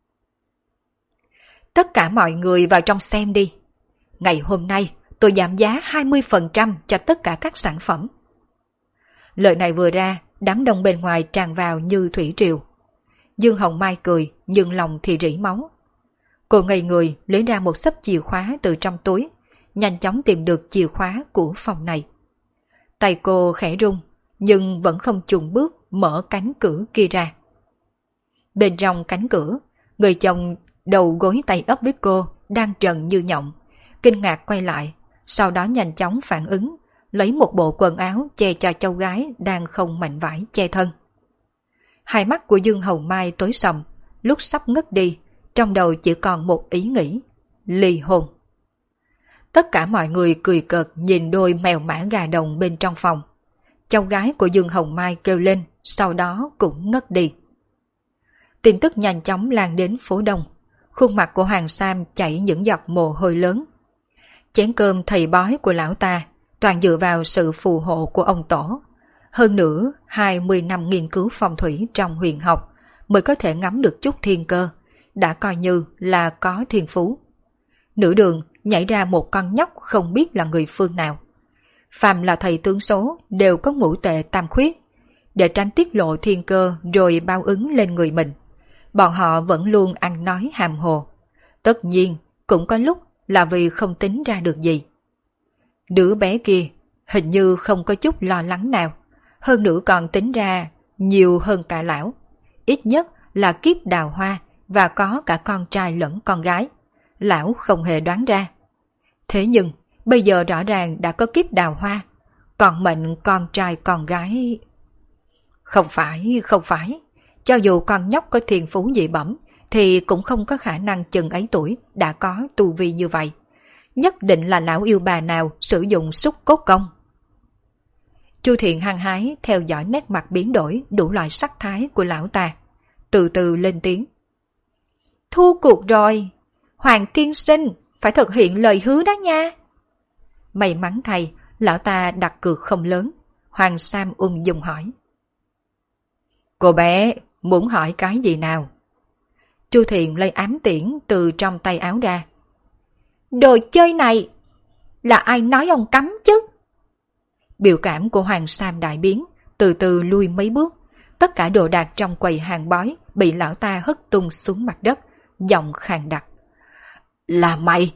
Tất cả mọi người vào trong xem đi. Ngày hôm nay tôi giảm giá 20% cho tất cả các sản phẩm. Lời này vừa ra, đám đông bên ngoài tràn vào như thủy triều. Dương Hồng Mai cười, nhưng lòng thì rỉ máu. Cô ngây người lấy ra một xấp chìa khóa từ trong túi, nhanh chóng tìm được chìa khóa của phòng này. Tay cô khẽ rung, nhưng vẫn không chùn bước mở cánh cửa kia ra. Bên trong cánh cửa, người chồng đầu gối tay ấp với cô đang trần như nhộng, kinh ngạc quay lại, sau đó nhanh chóng phản ứng, lấy một bộ quần áo che cho cháu gái đang không mảnh vải che thân. Hai mắt của Dương Hồng Mai tối sầm, lúc sắp ngất đi, trong đầu chỉ còn một ý nghĩ, ly hôn. Tất cả mọi người cười cợt nhìn đôi mèo mã gà đồng bên trong phòng. Cháu gái của Dương Hồng Mai kêu lên, sau đó cũng ngất đi. Tin tức nhanh chóng lan đến phố đông. Khuôn mặt của Hoàng Sam chảy những giọt mồ hôi lớn. Chén cơm thầy bói của lão ta toàn dựa vào sự phù hộ của ông tổ. Hơn nữa, 20 năm nghiên cứu phong thủy trong huyền học mới có thể ngắm được chút thiên cơ, đã coi như là có thiên phú. Nửa đường nhảy ra một con nhóc không biết là người phương nào. Phàm là thầy tướng số đều có ngũ tệ tam khuyết. Để tránh tiết lộ thiên cơ rồi báo ứng lên người mình, bọn họ vẫn luôn ăn nói hàm hồ. Tất nhiên cũng có lúc là vì không tính ra được gì. Đứa bé kia hình như không có chút lo lắng nào, hơn nữa còn tính ra nhiều hơn cả lão. Ít nhất là kiếp đào hoa và có cả con trai lẫn con gái. Lão không hề đoán ra. Thế nhưng bây giờ rõ ràng đã có kiếp đào hoa, còn mệnh con trai con gái. Không phải. Cho dù con nhóc có thiên phú dị bẩm thì cũng không có khả năng chừng ấy tuổi đã có tu vi như vậy. Nhất định là lão yêu bà nào sử dụng xúc cốt công. Chu Thiện hăng hái theo dõi nét mặt biến đổi đủ loại sắc thái của lão ta, từ từ lên tiếng. Thua cuộc rồi, Hoàng tiên sinh phải thực hiện lời hứa đó nha. May mắn thay, lão ta đặt cược không lớn. Hoàng Sam ung dung hỏi. Cô bé muốn hỏi cái gì nào? Chu Thiện lấy ám tiễn từ trong tay áo ra. Đồ chơi này là ai nói ông cấm chứ? Biểu cảm của Hoàng Sam đại biến, từ từ lui mấy bước. Tất cả đồ đạc trong quầy hàng bói bị lão ta hất tung xuống mặt đất, giọng khàn đặc. Là mày?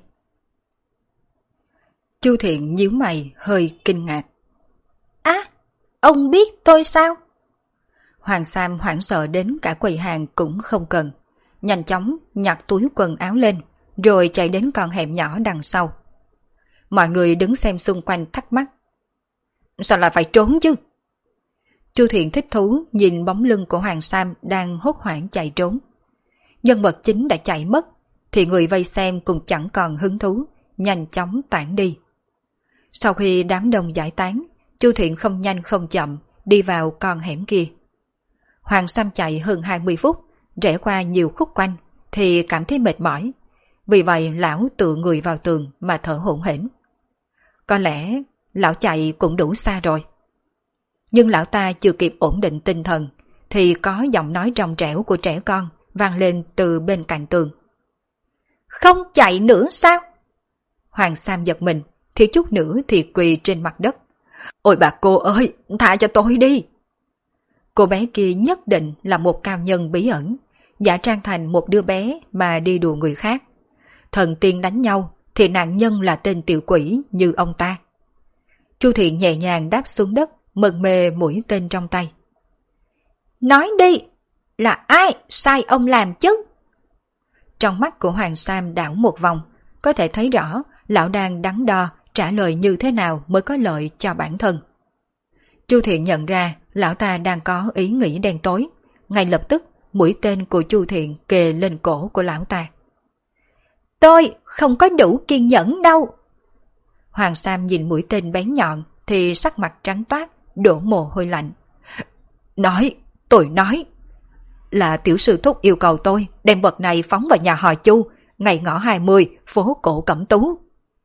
Chu Thiện nhíu mày hơi kinh ngạc. Á, ông biết tôi sao? Hoàng Sam hoảng sợ đến cả quầy hàng cũng không cần. Nhanh chóng nhặt túi quần áo lên, rồi chạy đến con hẻm nhỏ đằng sau. Mọi người đứng xem xung quanh thắc mắc. Sao lại phải trốn chứ? Chu Thiện thích thú nhìn bóng lưng của Hoàng Sam đang hốt hoảng chạy trốn. Nhân vật chính đã chạy mất, thì người vây xem cũng chẳng còn hứng thú, nhanh chóng tản đi. Sau khi đám đông giải tán, Chu Thiện không nhanh không chậm đi vào con hẻm kia. Hoàng Sam chạy hơn 20 phút, rẽ qua nhiều khúc quanh thì cảm thấy mệt mỏi. Vì vậy lão tựa người vào tường mà thở hổn hển. Có lẽ lão chạy cũng đủ xa rồi. Nhưng lão ta chưa kịp ổn định tinh thần thì có giọng nói trong trẻo của trẻ con vang lên từ bên cạnh tường. Không chạy nữa sao? Hoàng Sam giật mình, thiếu chút nữa thì quỳ trên mặt đất. Ôi bà cô ơi, thả cho tôi đi! Cô bé kia nhất định là một cao nhân bí ẩn, giả trang thành một đứa bé mà đi đùa người khác. Thần tiên đánh nhau thì nạn nhân là tên tiểu quỷ như ông ta. Chu Thiện nhẹ nhàng đáp xuống đất, mân mê mũi tên trong tay. Nói đi, là ai sai ông làm chứ? Trong mắt của Hoàng Sam đảo một vòng, có thể thấy rõ lão đang đắn đo trả lời như thế nào mới có lợi cho bản thân. Chu Thiện nhận ra lão ta đang có ý nghĩ đen tối, ngay lập tức mũi tên của Chu Thiện kề lên cổ của lão ta. Tôi không có đủ kiên nhẫn đâu. Hoàng Sam nhìn mũi tên bén nhọn thì sắc mặt trắng toát, đổ mồ hôi lạnh. Tôi nói là tiểu sư thúc yêu cầu tôi đem vật này phóng vào nhà họ Chu, ngày ngõ 20, phố cổ Cẩm Tú.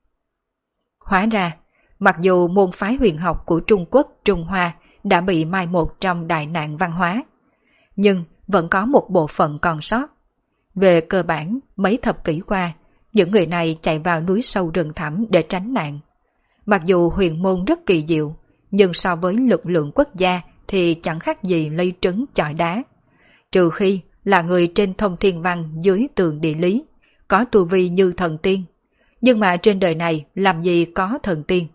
Hóa ra, mặc dù môn phái huyền học của Trung Quốc, Trung Hoa đã bị mai một trong đại nạn văn hóa, nhưng vẫn có một bộ phận còn sót. Về cơ bản, mấy thập kỷ qua, những người này chạy vào núi sâu rừng thẳm để tránh nạn. Mặc dù huyền môn rất kỳ diệu, nhưng so với lực lượng quốc gia thì chẳng khác gì lấy trứng chọi đá. Trừ khi là người trên thông thiên văn dưới tường địa lý, có tu vi như thần tiên. Nhưng mà trên đời này làm gì có thần tiên.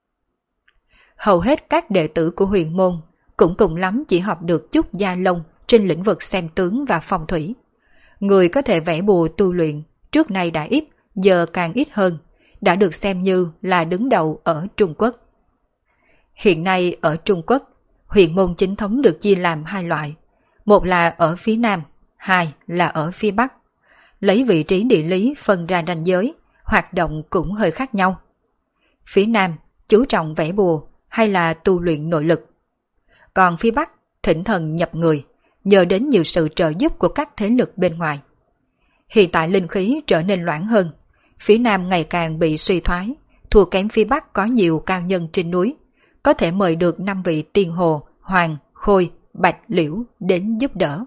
Hầu hết các đệ tử của huyền môn cũng cùng lắm chỉ học được chút gia lông trên lĩnh vực xem tướng và phong thủy. Người có thể vẽ bùa tu luyện trước nay đã ít, giờ càng ít hơn, đã được xem như là đứng đầu ở Trung Quốc. Hiện nay ở Trung Quốc, huyền môn chính thống được chia làm hai loại. Một là ở phía Nam, hai là ở phía Bắc. Lấy vị trí địa lý phân ra ranh giới, hoạt động cũng hơi khác nhau. Phía Nam chú trọng vẽ bùa hay là tu luyện nội lực. Còn phía Bắc thỉnh thần nhập người, nhờ đến nhiều sự trợ giúp của các thế lực bên ngoài. Hiện tại linh khí trở nên loãng hơn, phía Nam ngày càng bị suy thoái, thua kém phía Bắc có nhiều cao nhân trên núi, có thể mời được 5 vị tiên hồ, hoàng, khôi, bạch, liễu đến giúp đỡ.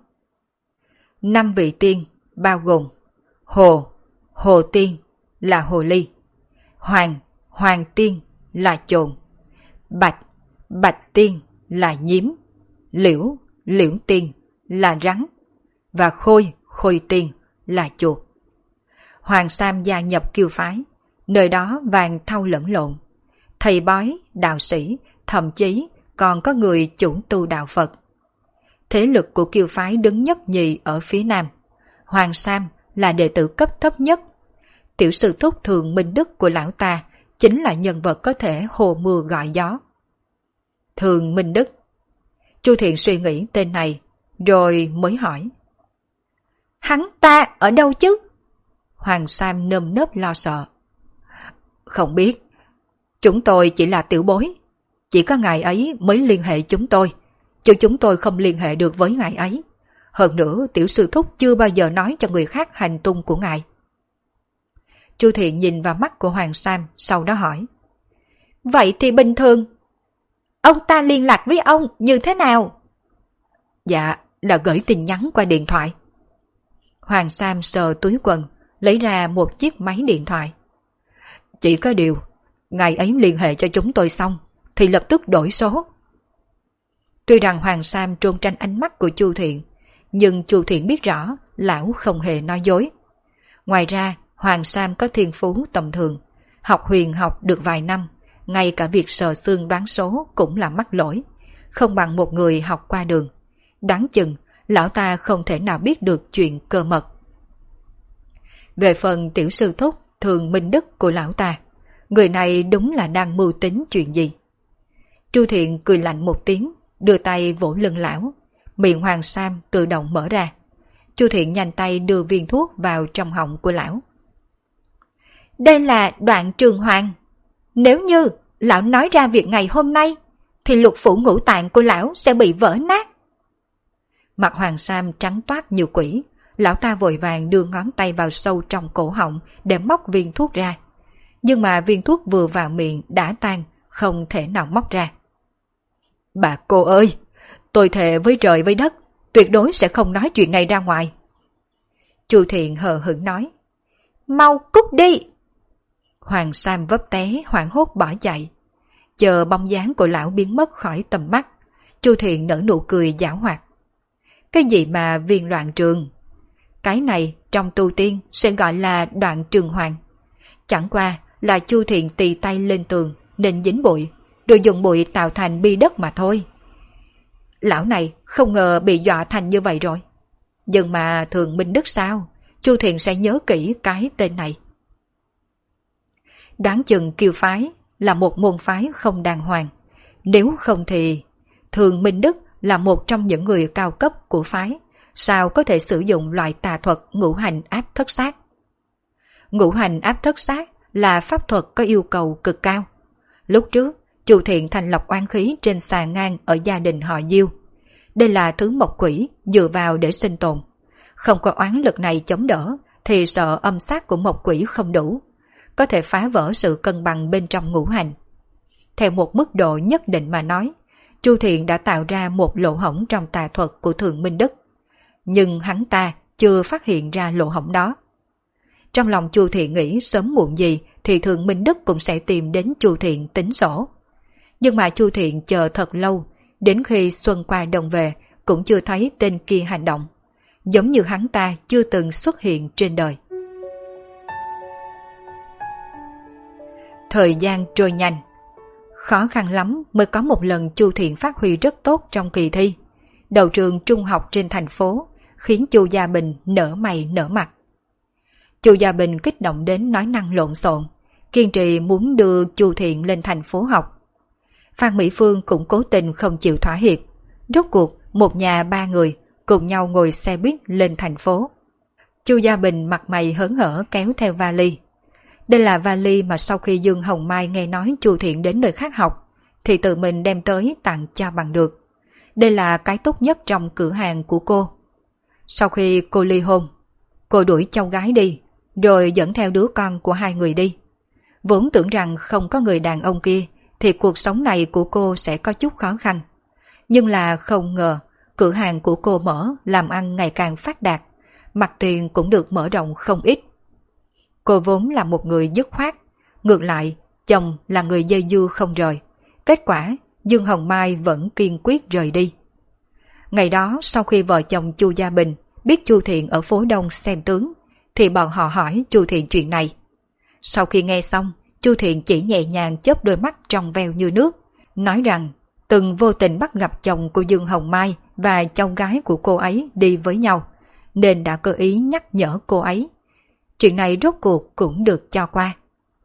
5 vị tiên bao gồm hồ tiên là hồ ly, hoàng tiên là chồn, bạch tiên là nhím, liễu tiên là rắn và khôi tiên là chuột. Hoàng Sam gia nhập Kiêu phái, nơi đó vàng thau lẫn lộn, thầy bói, đạo sĩ, thậm chí còn có người chủ tu đạo Phật. Thế lực của Kiêu phái đứng nhất nhì ở phía Nam. Hoàng Sam là đệ tử cấp thấp nhất. Tiểu sư thúc Thường Minh Đức của lão ta chính là nhân vật có thể hồ mưa gọi gió. Thường Minh Đức. Chu Thiện suy nghĩ tên này, rồi mới hỏi. Hắn ta ở đâu chứ? Hoàng Sam nơm nớp lo sợ. Không biết. Chúng tôi chỉ là tiểu bối. Chỉ có ngài ấy mới liên hệ chúng tôi, chứ chúng tôi không liên hệ được với ngài ấy. Hơn nữa tiểu sư thúc chưa bao giờ nói cho người khác hành tung của ngài. Chu Thiện nhìn vào mắt của Hoàng Sam, sau đó hỏi. Vậy thì bình thường, ông ta liên lạc với ông như thế nào? Dạ, là gửi tin nhắn qua điện thoại. Hoàng Sam sờ túi quần, lấy ra một chiếc máy điện thoại. Chỉ có điều, ngài ấy liên hệ cho chúng tôi xong, thì lập tức đổi số. Tuy rằng Hoàng Sam trốn tránh ánh mắt của Chu Thiện, nhưng Chu Thiện biết rõ lão không hề nói dối. Ngoài ra, Hoàng Sam có thiên phú tầm thường, học huyền học được vài năm, ngay cả việc sờ xương đoán số cũng là mắc lỗi, không bằng một người học qua đường. Đoán chừng, lão ta không thể nào biết được chuyện cơ mật. Về phần tiểu sư thúc Thường Minh Đức của lão ta, người này đúng là đang mưu tính chuyện gì. Chu Thiện cười lạnh một tiếng, đưa tay vỗ lưng lão, miệng Hoàng Sam tự động mở ra. Chu Thiện nhanh tay đưa viên thuốc vào trong họng của lão. Đây là Đoạn Trường Hoàng. Nếu như lão nói ra việc ngày hôm nay, thì lục phủ ngũ tạng của lão sẽ bị vỡ nát. Mặt Hoàng Sam trắng toát như quỷ, lão ta vội vàng đưa ngón tay vào sâu trong cổ họng để móc viên thuốc ra. Nhưng mà viên thuốc vừa vào miệng đã tan, không thể nào móc ra. Bà cô ơi, tôi thề với trời với đất, tuyệt đối sẽ không nói chuyện này ra ngoài. Chu Thiện hờ hững nói. Mau cút đi! Hoàng Sam vấp té hoảng hốt bỏ chạy. Chờ bóng dáng của lão biến mất khỏi tầm mắt, Chu Thiện nở nụ cười giảo hoạt. Cái gì mà viên loạn trường? Cái này trong tu tiên sẽ gọi là đoạn trường hoàng. Chẳng qua là Chu Thiện tì tay lên tường nên dính bụi, rồi dùng bụi tạo thành bi đất mà thôi. Lão này không ngờ bị dọa thành như vậy rồi. Nhưng mà Thường Minh Đức sao? Chu Thiện sẽ nhớ kỹ cái tên này. Đoán chừng Kiêu phái là một môn phái không đàng hoàng. Nếu không thì Thường Minh Đức là một trong những người cao cấp của phái, sao có thể sử dụng loại tà thuật ngũ hành áp thất sát? Ngũ hành áp thất sát là pháp thuật có yêu cầu cực cao. Lúc trước, Chu Thiện thành lọc oán khí trên xà ngang ở gia đình họ Diêu. Đây là thứ mộc quỷ dựa vào để sinh tồn. Không có oán lực này chống đỡ thì sợ âm sát của mộc quỷ không đủ, có thể phá vỡ sự cân bằng bên trong ngũ hành. Theo một mức độ nhất định mà nói, Chu Thiện đã tạo ra một lỗ hổng trong tà thuật của Thường Minh Đức. Nhưng hắn ta chưa phát hiện ra lỗ hổng đó. Trong lòng Chu Thiện nghĩ sớm muộn gì thì Thường Minh Đức cũng sẽ tìm đến Chu Thiện tính sổ. Nhưng mà Chu Thiện chờ thật lâu, đến khi xuân qua đông về cũng chưa thấy tên kia hành động. Giống như hắn ta chưa từng xuất hiện trên đời. Thời gian trôi nhanh. Khó khăn lắm mới có một lần Chu Thiện phát huy rất tốt trong kỳ thi. Đầu trường trung học trên thành phố, khiến Chu Gia Bình nở mày nở mặt. Chu Gia Bình kích động đến nói năng lộn xộn, kiên trì muốn đưa Chu Thiện lên thành phố học. Phan Mỹ Phương cũng cố tình không chịu thỏa hiệp. Rốt cuộc một nhà ba người cùng nhau ngồi xe buýt lên thành phố. Chu Gia Bình mặt mày hớn hở kéo theo vali. Đây là vali mà sau khi Dương Hồng Mai nghe nói Chu Thiện đến nơi khác học, thì tự mình đem tới tặng cho bằng được. Đây là cái tốt nhất trong cửa hàng của cô. Sau khi cô ly hôn, cô đuổi cháu gái đi, rồi dẫn theo đứa con của hai người đi. Vốn tưởng rằng không có người đàn ông kia, thì cuộc sống này của cô sẽ có chút khó khăn. Nhưng là không ngờ, cửa hàng của cô mở làm ăn ngày càng phát đạt, mặt tiền cũng được mở rộng không ít. Cô vốn là một người dứt khoát, ngược lại chồng là người dây dưa không rời. Kết quả Dương Hồng Mai vẫn kiên quyết rời đi. Ngày đó sau khi vợ chồng Chu Gia Bình biết Chu Thiện ở phố Đông xem tướng, thì bọn họ hỏi Chu Thiện chuyện này. Sau khi nghe xong, Chu Thiện chỉ nhẹ nhàng chớp đôi mắt trong veo như nước, nói rằng từng vô tình bắt gặp chồng của Dương Hồng Mai và cháu gái của cô ấy đi với nhau, nên đã cơ ý nhắc nhở cô ấy. Chuyện này rốt cuộc cũng được cho qua.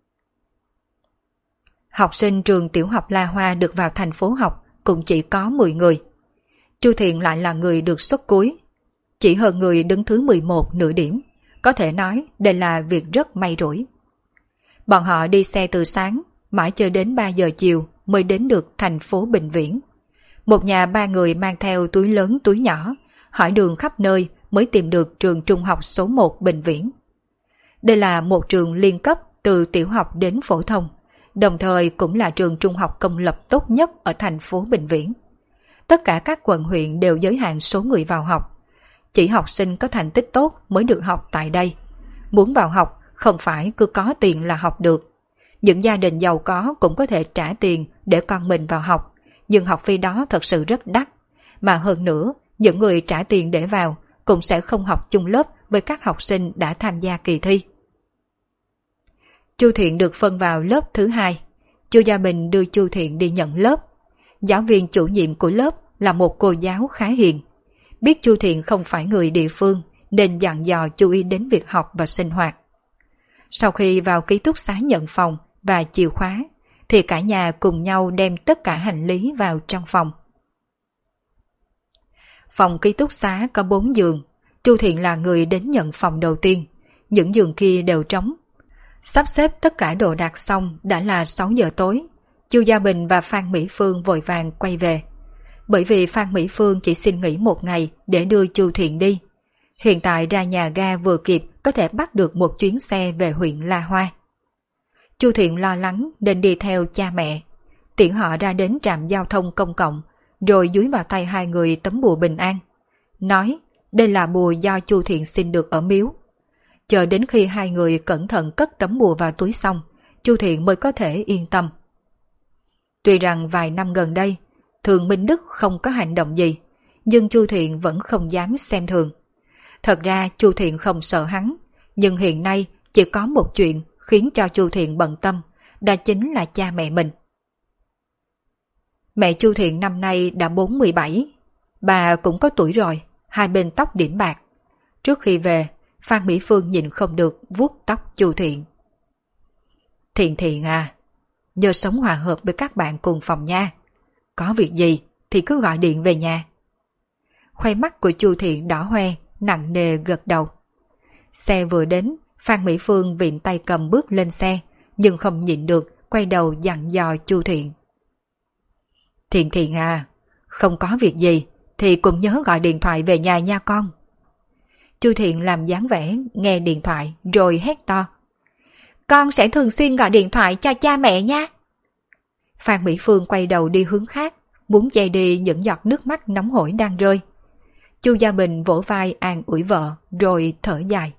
Học sinh trường tiểu học La Hoa được vào thành phố học cũng chỉ có 10 người. Chu Thiện lại là người được suất cuối, chỉ hơn người đứng thứ 11 nửa điểm. Có thể nói đây là việc rất may rủi. Bọn họ đi xe từ sáng, mãi chờ đến 3 giờ chiều mới đến được thành phố Bình Viễn. Một nhà ba người mang theo túi lớn túi nhỏ, hỏi đường khắp nơi mới tìm được trường trung học số 1 Bình Viễn. Đây là một trường liên cấp từ tiểu học đến phổ thông, đồng thời cũng là trường trung học công lập tốt nhất ở thành phố Bình Viễn. Tất cả các quận huyện đều giới hạn số người vào học. Chỉ học sinh có thành tích tốt mới được học tại đây. Muốn vào học không phải cứ có tiền là học được. Những gia đình giàu có cũng có thể trả tiền để con mình vào học, nhưng học phí đó thật sự rất đắt. Mà hơn nữa, những người trả tiền để vào cũng sẽ không học chung lớp với các học sinh đã tham gia kỳ thi. Chu Thiện được phân vào lớp thứ 2. Chu Gia Bình đưa Chu Thiện đi nhận lớp. Giáo viên chủ nhiệm của lớp là một cô giáo khá hiền. Biết Chu Thiện không phải người địa phương nên dặn dò chú ý đến việc học và sinh hoạt. Sau khi vào ký túc xá nhận phòng và chìa khóa, thì cả nhà cùng nhau đem tất cả hành lý vào trong phòng. Phòng ký túc xá có 4 giường. Chu Thiện là người đến nhận phòng đầu tiên. Những giường kia đều trống. Sắp xếp tất cả đồ đạc xong đã là 6 giờ tối. Chu Gia Bình và Phan Mỹ Phương vội vàng quay về. bởi vì Phan Mỹ Phương chỉ xin nghỉ một ngày để đưa Chu Thiện đi. Hiện tại ra nhà ga vừa kịp có thể bắt được một chuyến xe về huyện La Hoa. Chu Thiện lo lắng nên đi theo cha mẹ, tiễn họ ra đến trạm giao thông công cộng, rồi dúi vào tay hai người tấm bùa bình an. Nói đây là bùa do Chu Thiện xin được ở miếu. Chờ đến khi hai người cẩn thận cất tấm bùa vào túi xong, Chu Thiện mới có thể yên tâm. Tuy rằng vài năm gần đây, Thường Minh Đức không có hành động gì, nhưng Chu Thiện vẫn không dám xem thường. Thật ra Chu Thiện không sợ hắn, nhưng hiện nay chỉ có một chuyện khiến cho Chu Thiện bận tâm, đó chính là cha mẹ mình. Mẹ Chu Thiện năm nay đã 47, bà cũng có tuổi rồi, hai bên tóc điểm bạc. Trước khi về, Phan Mỹ Phương nhìn không được vuốt tóc Chu Thiện. Thiện Thiện à, nhớ sống hòa hợp với các bạn cùng phòng nha. Có việc gì thì cứ gọi điện về nhà. Khoe mắt của Chu Thiện đỏ hoe, nặng nề gật đầu. Xe vừa đến, Phan Mỹ Phương vịn tay cầm bước lên xe, nhưng không nhịn được, quay đầu dặn dò Chu Thiện. Thiện Thiện à, không có việc gì thì cũng nhớ gọi điện thoại về nhà nha con. Chu Thiện làm dáng vẻ nghe điện thoại rồi hét to. Con sẽ thường xuyên gọi điện thoại cho cha mẹ nha. Phan Mỹ Phương quay đầu đi hướng khác, muốn che đi những giọt nước mắt nóng hổi đang rơi. Chu Gia Bình vỗ vai an ủi vợ rồi thở dài.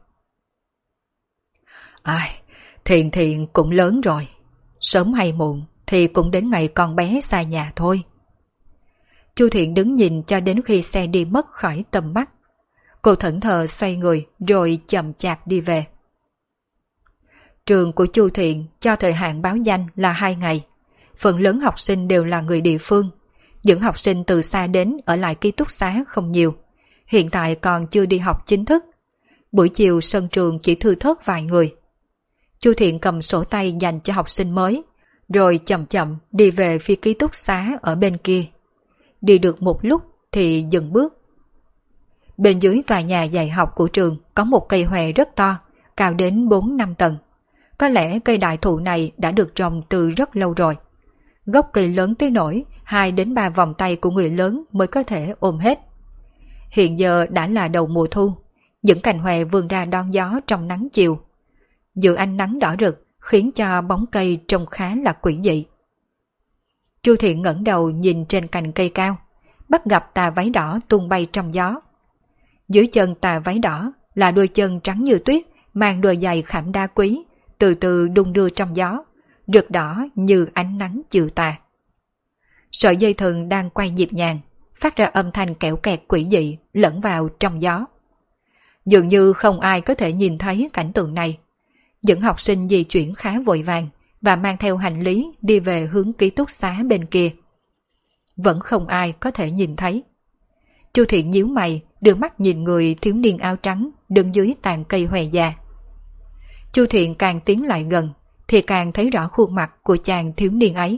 Ai, Thiện Thiện cũng lớn rồi, sớm hay muộn thì cũng đến ngày con bé xa nhà thôi. Chu Thiện đứng nhìn cho đến khi xe đi mất khỏi tầm mắt. Cô thẫn thờ xoay người rồi chậm chạp đi về. Trường của Chu Thiện cho thời hạn báo danh là 2 ngày. Phần lớn học sinh đều là người địa phương. Những học sinh từ xa đến ở lại ký túc xá không nhiều. Hiện tại còn chưa đi học chính thức. Buổi chiều sân trường chỉ thưa thớt vài người. Chu Thiện cầm sổ tay dành cho học sinh mới, rồi chậm chậm đi về phía ký túc xá ở bên kia. Đi được một lúc thì dừng bước. Bên dưới tòa nhà dạy học của trường có một cây hòe rất to, cao đến 4-5 tầng. Có lẽ cây đại thụ này đã được trồng từ rất lâu rồi. Gốc cây lớn tới nỗi 2-3 vòng tay của người lớn mới có thể ôm hết. Hiện giờ đã là đầu mùa thu, những cành hòe vươn ra đón gió trong nắng chiều. Giữa ánh nắng đỏ rực khiến cho bóng cây trông khá là quỷ dị. Chu Thiện ngẩng đầu nhìn trên cành cây cao, bắt gặp tà váy đỏ tung bay trong gió. Dưới chân tà váy đỏ là đôi chân trắng như tuyết mang đôi giày khảm đá quý, từ từ đung đưa trong gió, rực đỏ như ánh nắng chiều tà. Sợi dây thừng đang quay nhịp nhàng, phát ra âm thanh kẽo kẹt quỷ dị lẫn vào trong gió. Dường như không ai có thể nhìn thấy cảnh tượng này. Những học sinh di chuyển khá vội vàng và mang theo hành lý đi về hướng ký túc xá bên kia. Vẫn không ai có thể nhìn thấy. Chu Thiện nhíu mày, đưa mắt nhìn người thiếu niên áo trắng đứng dưới tàn cây hòe già. Chu Thiện càng tiến lại gần thì càng thấy rõ khuôn mặt của chàng thiếu niên ấy.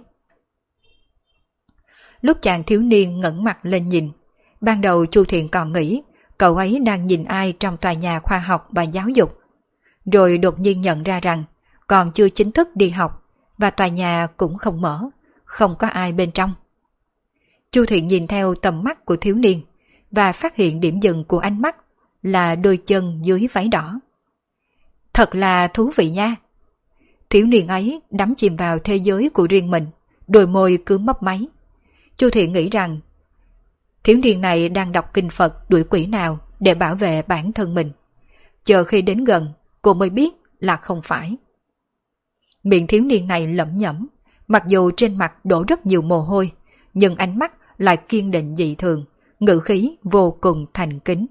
Lúc chàng thiếu niên ngẩng mặt lên nhìn, ban đầu Chu Thiện còn nghĩ cậu ấy đang nhìn ai trong tòa nhà khoa học và giáo dục. Rồi đột nhiên nhận ra rằng còn chưa chính thức đi học và tòa nhà cũng không mở, không có ai bên trong. Chu Thiện nhìn theo tầm mắt của thiếu niên và phát hiện điểm dừng của ánh mắt là đôi chân dưới váy đỏ. Thật là thú vị nha. Thiếu niên ấy đắm chìm vào thế giới của riêng mình, đôi môi cứ mấp máy. Chu Thiện nghĩ rằng thiếu niên này đang đọc kinh Phật đuổi quỷ nào để bảo vệ bản thân mình. Chờ khi đến gần, cô mới biết là không phải. Miệng thiếu niên này lẩm nhẩm, mặc dù trên mặt đổ rất nhiều mồ hôi, nhưng ánh mắt lại kiên định dị thường, ngữ khí vô cùng thành kính.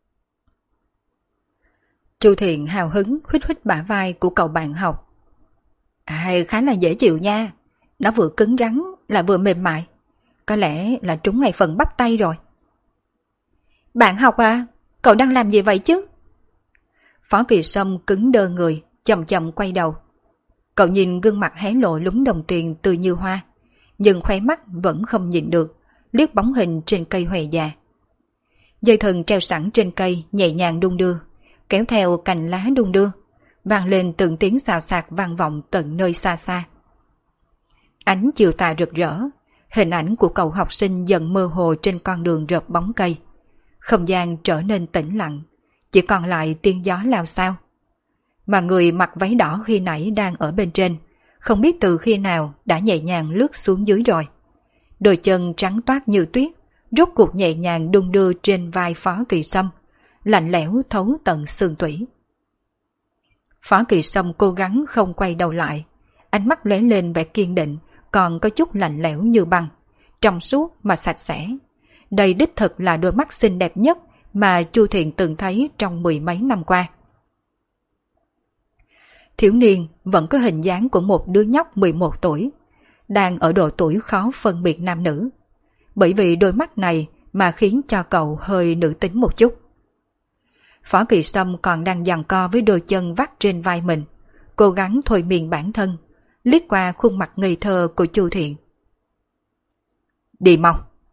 Chu Thiện hào hứng huýt huýt bả vai của cậu bạn học. Khá là dễ chịu nha, nó vừa cứng rắn lại vừa mềm mại, có lẽ là trúng ngay phần bắp tay rồi. Bạn học à, cậu đang làm gì vậy chứ? Phó Kỳ Sâm cứng đơ người, chậm chậm quay đầu. Cậu nhìn gương mặt hé lộ lúm đồng tiền tươi như hoa, nhưng khóe mắt vẫn không nhìn được, liếc bóng hình trên cây hòe già. Dây thừng treo sẵn trên cây nhẹ nhàng đung đưa, kéo theo cành lá đung đưa, vang lên từng tiếng xào xạc vang vọng tận nơi xa xa. Ánh chiều tà rực rỡ, Hình ảnh của cậu học sinh dần mơ hồ trên con đường rợp bóng cây. Không gian trở nên tĩnh lặng, chỉ còn lại tiếng gió lao xao. Mà người mặc váy đỏ khi nãy đang ở bên trên, không biết từ khi nào đã nhẹ nhàng lướt xuống dưới rồi. Đôi chân trắng toát như tuyết, rốt cuộc nhẹ nhàng đung đưa trên vai Phó Kỳ Sâm, lạnh lẽo thấu tận xương tủy. Phó Kỳ Sâm cố gắng không quay đầu lại, ánh mắt lóe lên vẻ kiên định, còn có chút lạnh lẽo như băng, trong suốt mà sạch sẽ. Đây đích thực là đôi mắt xinh đẹp nhất mà Chu Thiện từng thấy trong 10 mấy năm qua. Thiếu niên vẫn có hình dáng của một đứa nhóc 11 tuổi, đang ở độ tuổi khó phân biệt nam nữ. Bởi vì đôi mắt này mà khiến cho cậu hơi nữ tính một chút. Phó Kỳ Sâm còn đang giằng co với đôi chân vắt trên vai mình, cố gắng thôi miên bản thân, liếc qua khuôn mặt ngây thơ của Chu Thiện. Đi mau.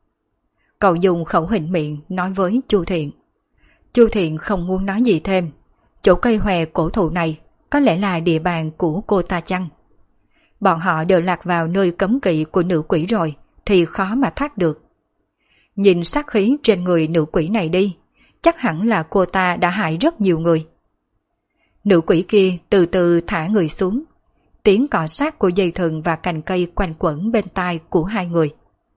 Cậu dùng khẩu hình miệng nói với Chu Thiện. Chu Thiện không muốn nói gì thêm. Chỗ cây hòe cổ thụ này có lẽ là địa bàn của cô ta chăng? Bọn họ đều lạc vào nơi cấm kỵ của nữ quỷ rồi thì khó mà thoát được. Nhìn sát khí trên người nữ quỷ này đi, chắc hẳn là cô ta đã hại rất nhiều người. Nữ quỷ kia từ từ thả người xuống, tiếng cọ sát của dây thừng và cành cây quanh quẩn bên tai của hai người.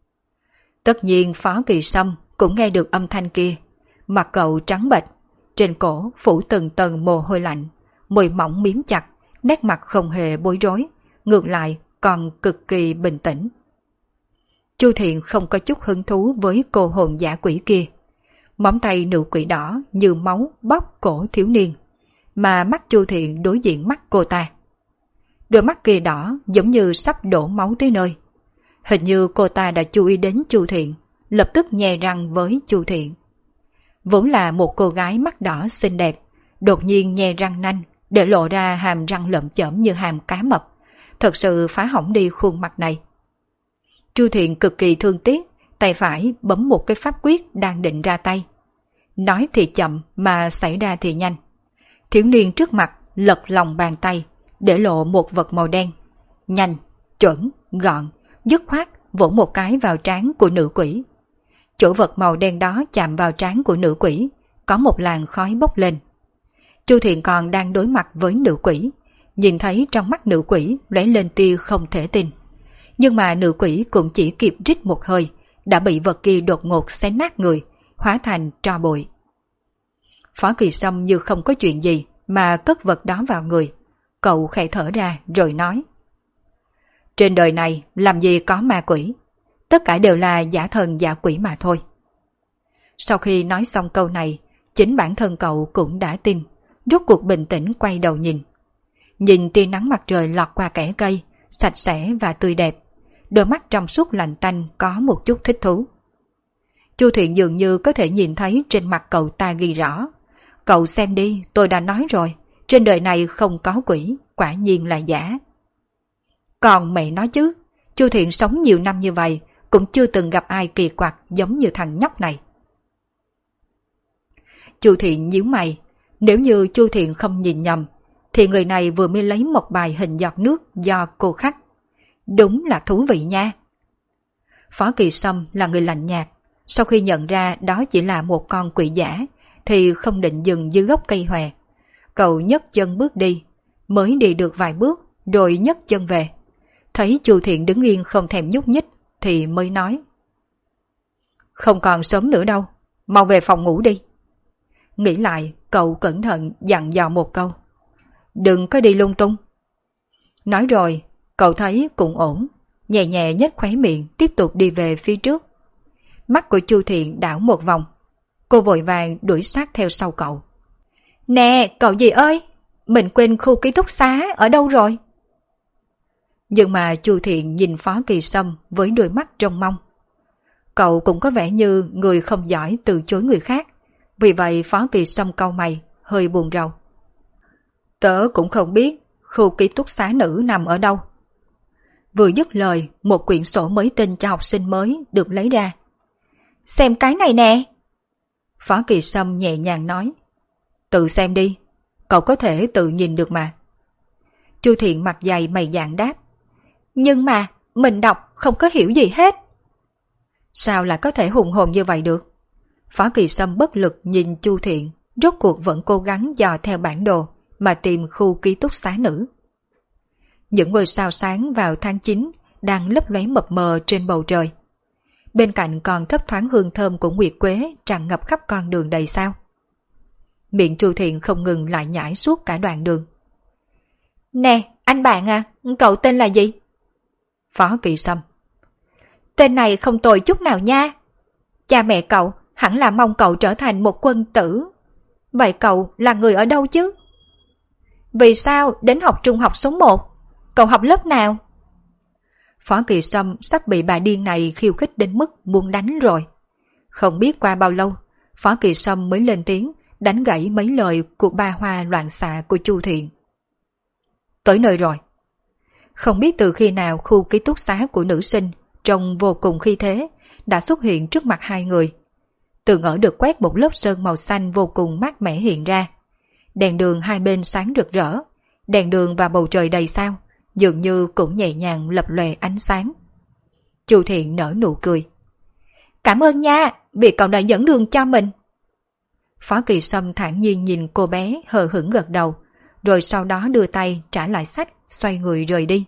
Tất nhiên Phó Kỳ Sâm cũng nghe được âm thanh kia, mặt cậu trắng bệch, trên cổ phủ từng tầng mồ hôi lạnh, môi mỏng miếm chặt, nét mặt không hề bối rối, ngược lại còn cực kỳ bình tĩnh. Chu Thiện không có chút hứng thú với cô hồn dã quỷ kia. Móng tay nữ quỷ đỏ như máu bóp cổ thiếu niên, mà mắt Chu Thiện đối diện mắt cô ta. Đôi mắt kia đỏ giống như sắp đổ máu tới nơi. Hình như cô ta đã chú ý đến Chu Thiện, lập tức nhe răng với Chu Thiện. Vốn là một cô gái mắt đỏ xinh đẹp, đột nhiên nhe răng nanh để lộ ra hàm răng lởm chởm như hàm cá mập, thật sự phá hỏng đi khuôn mặt này. Chu Thiện cực kỳ thương tiếc, tay phải bấm một cái pháp quyết đang định ra tay. Nói thì chậm mà xảy ra thì nhanh. Thiếu niên trước mặt lật lòng bàn tay, để lộ một vật màu đen. Nhanh, chuẩn, gọn, dứt khoát vỗ một cái vào trán của nữ quỷ. Chỗ vật màu đen đó chạm vào trán của nữ quỷ, có một làn khói bốc lên. Chu Thiện còn đang đối mặt với nữ quỷ, nhìn thấy trong mắt nữ quỷ lóe lên tia không thể tin. Nhưng mà nữ quỷ cũng chỉ kịp rít một hơi, đã bị vật kia đột ngột xé nát người, hóa thành tro bụi. Phó Kỳ Sâm như không có chuyện gì mà cất vật đó vào người. Cậu khẽ thở ra rồi nói. Trên đời này làm gì có ma quỷ, tất cả đều là giả thần giả quỷ mà thôi. Sau khi nói xong câu này, chính bản thân cậu cũng đã tin, rốt cuộc bình tĩnh quay đầu nhìn. Nhìn tia nắng mặt trời lọt qua kẽ cây, sạch sẽ và tươi đẹp, đôi mắt trong suốt lạnh tanh có một chút thích thú. Chu Thiện dường như có thể nhìn thấy trên mặt cậu ta ghi rõ. Cậu xem đi, tôi đã nói rồi, trên đời này không có quỷ, quả nhiên là giả. Còn mẹ nói chứ, Chu Thiện sống nhiều năm như vậy, cũng chưa từng gặp ai kỳ quặc giống như thằng nhóc này. Chu Thiện nhíu mày, nếu như Chu Thiện không nhìn nhầm, thì người này vừa mới lấy một bài hình giọt nước do cô khắc. Đúng là thú vị nha. Phó Kỳ Sâm là người lạnh nhạt, sau khi nhận ra đó chỉ là một con quỷ giả, thì không định dừng dưới gốc cây hòe. Cậu nhấc chân bước đi, mới đi được vài bước rồi nhấc chân về. Thấy Chu Thiện đứng yên không thèm nhúc nhích thì mới nói. Không còn sớm nữa đâu, mau về phòng ngủ đi. Nghĩ lại, cậu cẩn thận dặn dò một câu. Đừng có đi lung tung. Nói rồi, cậu thấy cũng ổn, nhẹ nhẹ nhếch khóe miệng tiếp tục đi về phía trước. Mắt của Chu Thiện đảo một vòng, cô vội vàng đuổi sát theo sau cậu. Nè, cậu gì ơi, mình quên khu ký túc xá ở đâu rồi? Nhưng mà Chu Thiện nhìn Phó Kỳ Sâm với đôi mắt trông mong. Cậu cũng có vẻ như người không giỏi từ chối người khác, vì vậy Phó Kỳ Sâm cau mày, hơi buồn rầu. Tớ cũng không biết khu ký túc xá nữ nằm ở đâu. Vừa dứt lời, một quyển sổ mới tinh cho học sinh mới được lấy ra. Xem cái này nè. Phó Kỳ Sâm nhẹ nhàng nói. Tự xem đi, cậu có thể tự nhìn được mà. Chu Thiện mặt dày mày dạn đáp. Nhưng mà mình đọc không có hiểu gì hết. Sao lại có thể hùng hồn như vậy được? Phó Kỳ Sâm bất lực nhìn Chu Thiện, rốt cuộc vẫn cố gắng dò theo bản đồ mà tìm khu ký túc xá nữ. Những ngôi sao sáng vào tháng 9 đang lấp lóe mập mờ trên bầu trời. Bên cạnh còn thấp thoáng hương thơm của nguyệt quế tràn ngập khắp con đường đầy sao. Miệng Chu Thiện không ngừng lại nhảy suốt cả đoạn đường. Nè, anh bạn à, cậu tên là gì? Phó Kỳ Sâm. Tên này không tồi chút nào nha. Cha mẹ cậu hẳn là mong cậu trở thành một quân tử. Vậy cậu là người ở đâu chứ? Vì sao đến học trung học số 1? Cậu học lớp nào? Phó Kỳ Sâm sắp bị bà điên này khiêu khích đến mức muốn đánh rồi. Không biết qua bao lâu, Phó Kỳ Sâm mới lên tiếng đánh gãy mấy lời của ba hoa loạn xạ của Chu Thiện. Tới nơi rồi. Không biết từ khi nào khu ký túc xá của nữ sinh trông vô cùng khí thế đã xuất hiện trước mặt hai người. Tường ở được quét một lớp sơn màu xanh vô cùng mát mẻ hiện ra. Đèn đường hai bên sáng rực rỡ, đèn đường và bầu trời đầy sao dường như cũng nhẹ nhàng lập lòe ánh sáng. Chu Thiện nở nụ cười. Cảm ơn nha, vì cậu đã dẫn đường cho mình. Phó Kỳ Sâm thản nhiên nhìn cô bé hờ hững gật đầu, rồi sau đó đưa tay trả lại sách, xoay người rời đi.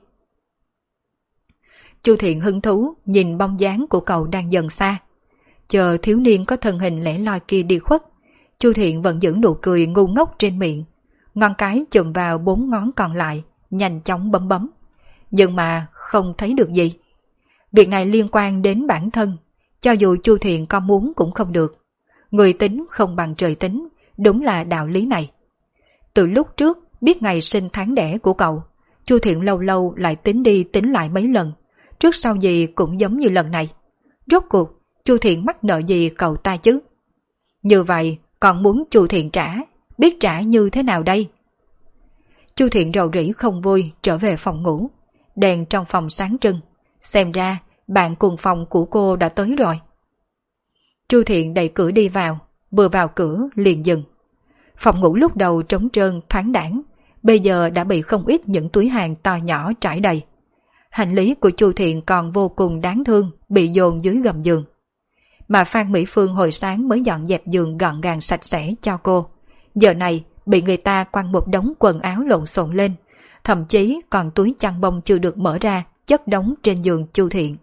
Chu Thiện hứng thú nhìn bóng dáng của cậu đang dần xa. Chờ thiếu niên có thân hình lẻ loi kia đi khuất, Chu Thiện vẫn giữ nụ cười ngu ngốc trên miệng, ngón cái chụm vào 4 ngón còn lại, nhanh chóng bấm bấm. Nhưng mà không thấy được gì. Việc này liên quan đến bản thân, cho dù Chu Thiện có muốn cũng không được. Người tính không bằng trời tính, đúng là đạo lý này. Từ lúc trước biết ngày sinh tháng đẻ của cậu, Chu Thiện lâu lâu lại tính đi tính lại mấy lần, trước sau gì cũng giống như lần này. Rốt cuộc Chu Thiện mắc nợ gì cậu ta chứ? Như vậy còn muốn Chu Thiện trả, biết trả như thế nào đây? Chu Thiện rầu rĩ không vui trở về phòng ngủ. Đèn trong phòng sáng trưng, xem ra bạn cùng phòng của cô đã tới rồi. Chu Thiện đẩy cửa đi vào, vừa vào cửa liền dừng. Phòng ngủ lúc đầu trống trơn thoáng đãng, bây giờ đã bị không ít những túi hàng to nhỏ trải đầy. Hành lý của Chu Thiện còn vô cùng đáng thương, bị dồn dưới gầm giường. Mà Phan Mỹ Phương hồi sáng mới dọn dẹp giường gọn gàng sạch sẽ cho cô, giờ này bị người ta quăng một đống quần áo lộn xộn lên, thậm chí còn túi chăn bông chưa được mở ra chất đống trên giường Chu Thiện.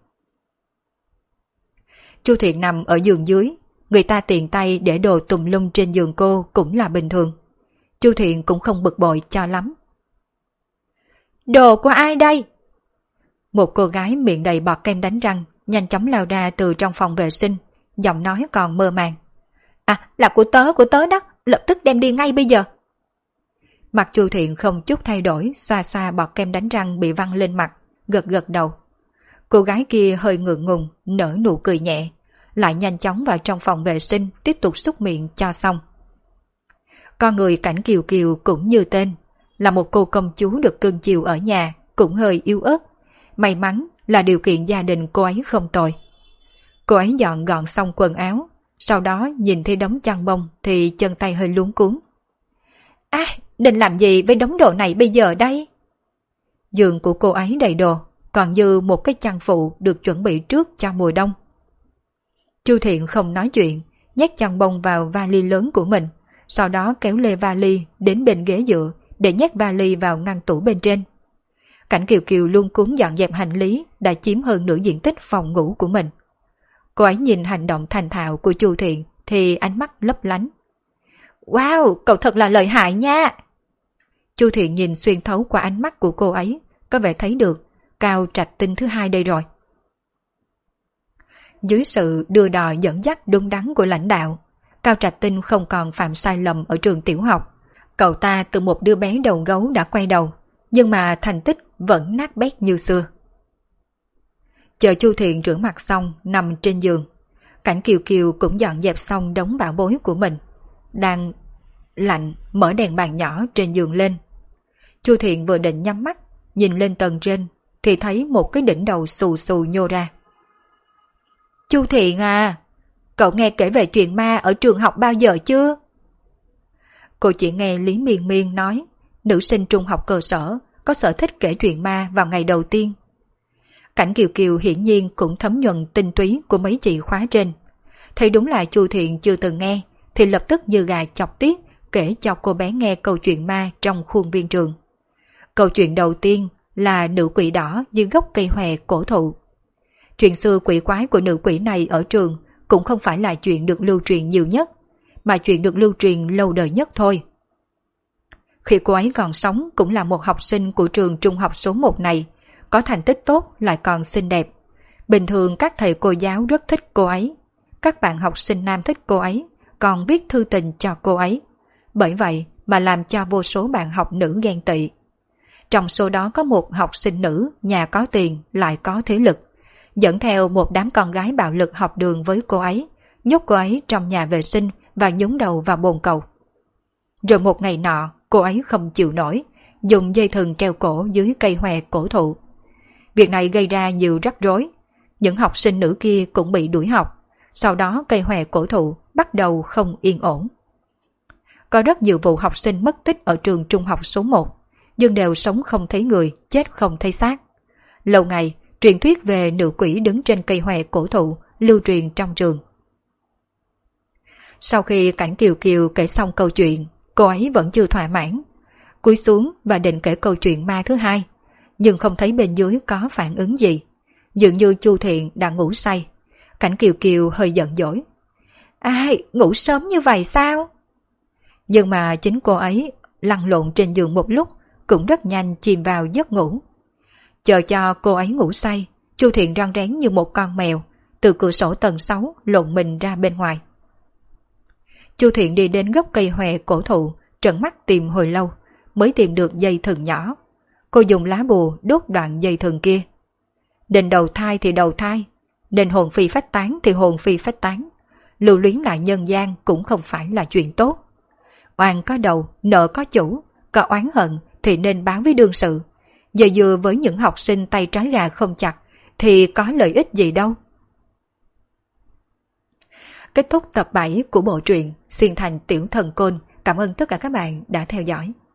Chu Thiện nằm ở giường dưới, người ta tiện tay để đồ tùm lum trên giường cô cũng là bình thường. Chu Thiện cũng không bực bội cho lắm. Đồ của ai đây? Một cô gái miệng đầy bọt kem đánh răng nhanh chóng lao ra từ trong phòng vệ sinh, giọng nói còn mơ màng. À, là của tớ đó, lập tức đem đi ngay bây giờ. Mặt Chu Thiện không chút thay đổi, xoa xoa bọt kem đánh răng bị văng lên mặt, gật gật đầu. Cô gái kia hơi ngượng ngùng, nở nụ cười nhẹ, lại nhanh chóng vào trong phòng vệ sinh tiếp tục súc miệng cho xong. Con người Cảnh Kiều Kiều cũng như tên, là một cô công chúa được cưng chiều ở nhà, cũng hơi yếu ớt. May mắn là điều kiện gia đình cô ấy không tồi. Cô ấy dọn gọn xong quần áo, sau đó nhìn thấy đống chăn bông thì chân tay hơi luống cuống. À, định làm gì với đống đồ này bây giờ đây? Giường của cô ấy đầy đồ, còn như một cái chăn phụ được chuẩn bị trước cho mùa đông. Chu Thiện không nói chuyện, nhét chăn bông vào vali lớn của mình, sau đó kéo lê vali đến bên ghế dựa để nhét vali vào ngăn tủ bên trên. Cảnh Kiều Kiều luôn cuốn dọn dẹp hành lý đã chiếm hơn nửa diện tích phòng ngủ của mình. Cô ấy nhìn hành động thành thạo của Chu Thiện thì ánh mắt lấp lánh. Wow, cậu thật là lợi hại nha! Chu Thiện nhìn xuyên thấu qua ánh mắt của cô ấy, có vẻ thấy được Cao Trạch Tinh thứ hai đây rồi. Dưới sự đưa đò dẫn dắt đúng đắn của lãnh đạo, Cao Trạch Tinh không còn phạm sai lầm ở trường tiểu học. Cậu ta từ một đứa bé đầu gấu đã quay đầu, nhưng mà thành tích vẫn nát bét như xưa. Chờ Chu Thiện rửa mặt xong nằm trên giường, Cảnh Kiều Kiều cũng dọn dẹp xong đống bảo bối của mình. Đang lạnh mở đèn bàn nhỏ trên giường lên. Chu Thiện vừa định nhắm mắt nhìn lên tầng trên thì thấy một cái đỉnh đầu xù xù nhô ra. Chu Thiện à, cậu nghe kể về chuyện ma ở trường học bao giờ chưa? Cô chỉ nghe Lý Miên Miên nói nữ sinh trung học cơ sở có sở thích kể chuyện ma vào ngày đầu tiên. Cảnh Kiều Kiều hiển nhiên cũng thấm nhuần tinh túy của mấy chị khóa trên. Thấy đúng là Chu Thiện chưa từng nghe, thì lập tức như gà chọc tiết kể cho cô bé nghe câu chuyện ma trong khuôn viên trường. Câu chuyện đầu tiên là nữ quỷ đỏ dưới gốc cây hòe cổ thụ. Chuyện xưa quỷ quái của nữ quỷ này ở trường cũng không phải là chuyện được lưu truyền nhiều nhất, mà chuyện được lưu truyền lâu đời nhất thôi. Khi cô ấy còn sống cũng là một học sinh của trường trung học số 1 này, có thành tích tốt lại còn xinh đẹp. Bình thường các thầy cô giáo rất thích cô ấy, các bạn học sinh nam thích cô ấy, còn viết thư tình cho cô ấy. Bởi vậy mà làm cho vô số bạn học nữ ghen tị. Trong số đó có một học sinh nữ, nhà có tiền lại có thế lực, dẫn theo một đám con gái bạo lực học đường với cô ấy, nhốt cô ấy trong nhà vệ sinh và nhúng đầu vào bồn cầu. Rồi một ngày nọ, cô ấy không chịu nổi, dùng dây thừng treo cổ dưới cây hòe cổ thụ. Việc này gây ra nhiều rắc rối. Những học sinh nữ kia cũng bị đuổi học. Sau đó cây hòe cổ thụ bắt đầu không yên ổn. Có rất nhiều vụ học sinh mất tích ở trường trung học số 1, nhưng đều sống không thấy người, chết không thấy xác. Lâu ngày, truyền thuyết về nữ quỷ đứng trên cây hòe cổ thụ lưu truyền trong trường. Sau khi Cảnh Kiều Kiều kể xong câu chuyện, cô ấy vẫn chưa thỏa mãn. Cúi xuống và định kể câu chuyện ma thứ hai, nhưng không thấy bên dưới có phản ứng gì. Dường như Chu Thiện đã ngủ say. Cảnh Kiều Kiều hơi giận dỗi. Ai, ngủ sớm như vậy sao? Nhưng mà chính cô ấy lăn lộn trên giường một lúc cũng rất nhanh chìm vào giấc ngủ. Chờ cho cô ấy ngủ say, Chu Thiện rón rén như một con mèo, từ cửa sổ tầng 6 lộn mình ra bên ngoài. Chu Thiện đi đến gốc cây hòe cổ thụ, trợn mắt tìm hồi lâu, mới tìm được dây thừng nhỏ. Cô dùng lá bùa đốt đoạn dây thừng kia. Định đầu thai thì đầu thai, nên hồn phi phách tán thì hồn phi phách tán. Lưu luyến lại nhân gian cũng không phải là chuyện tốt. Oan có đầu, nợ có chủ, có oán hận thì nên báo với đương sự. Giờ dừa với những học sinh tay trái gà không chặt thì có lợi ích gì đâu. Kết thúc tập 7 của bộ truyện Xuyên Thành Tiểu Thần Côn. Cảm ơn tất cả các bạn đã theo dõi.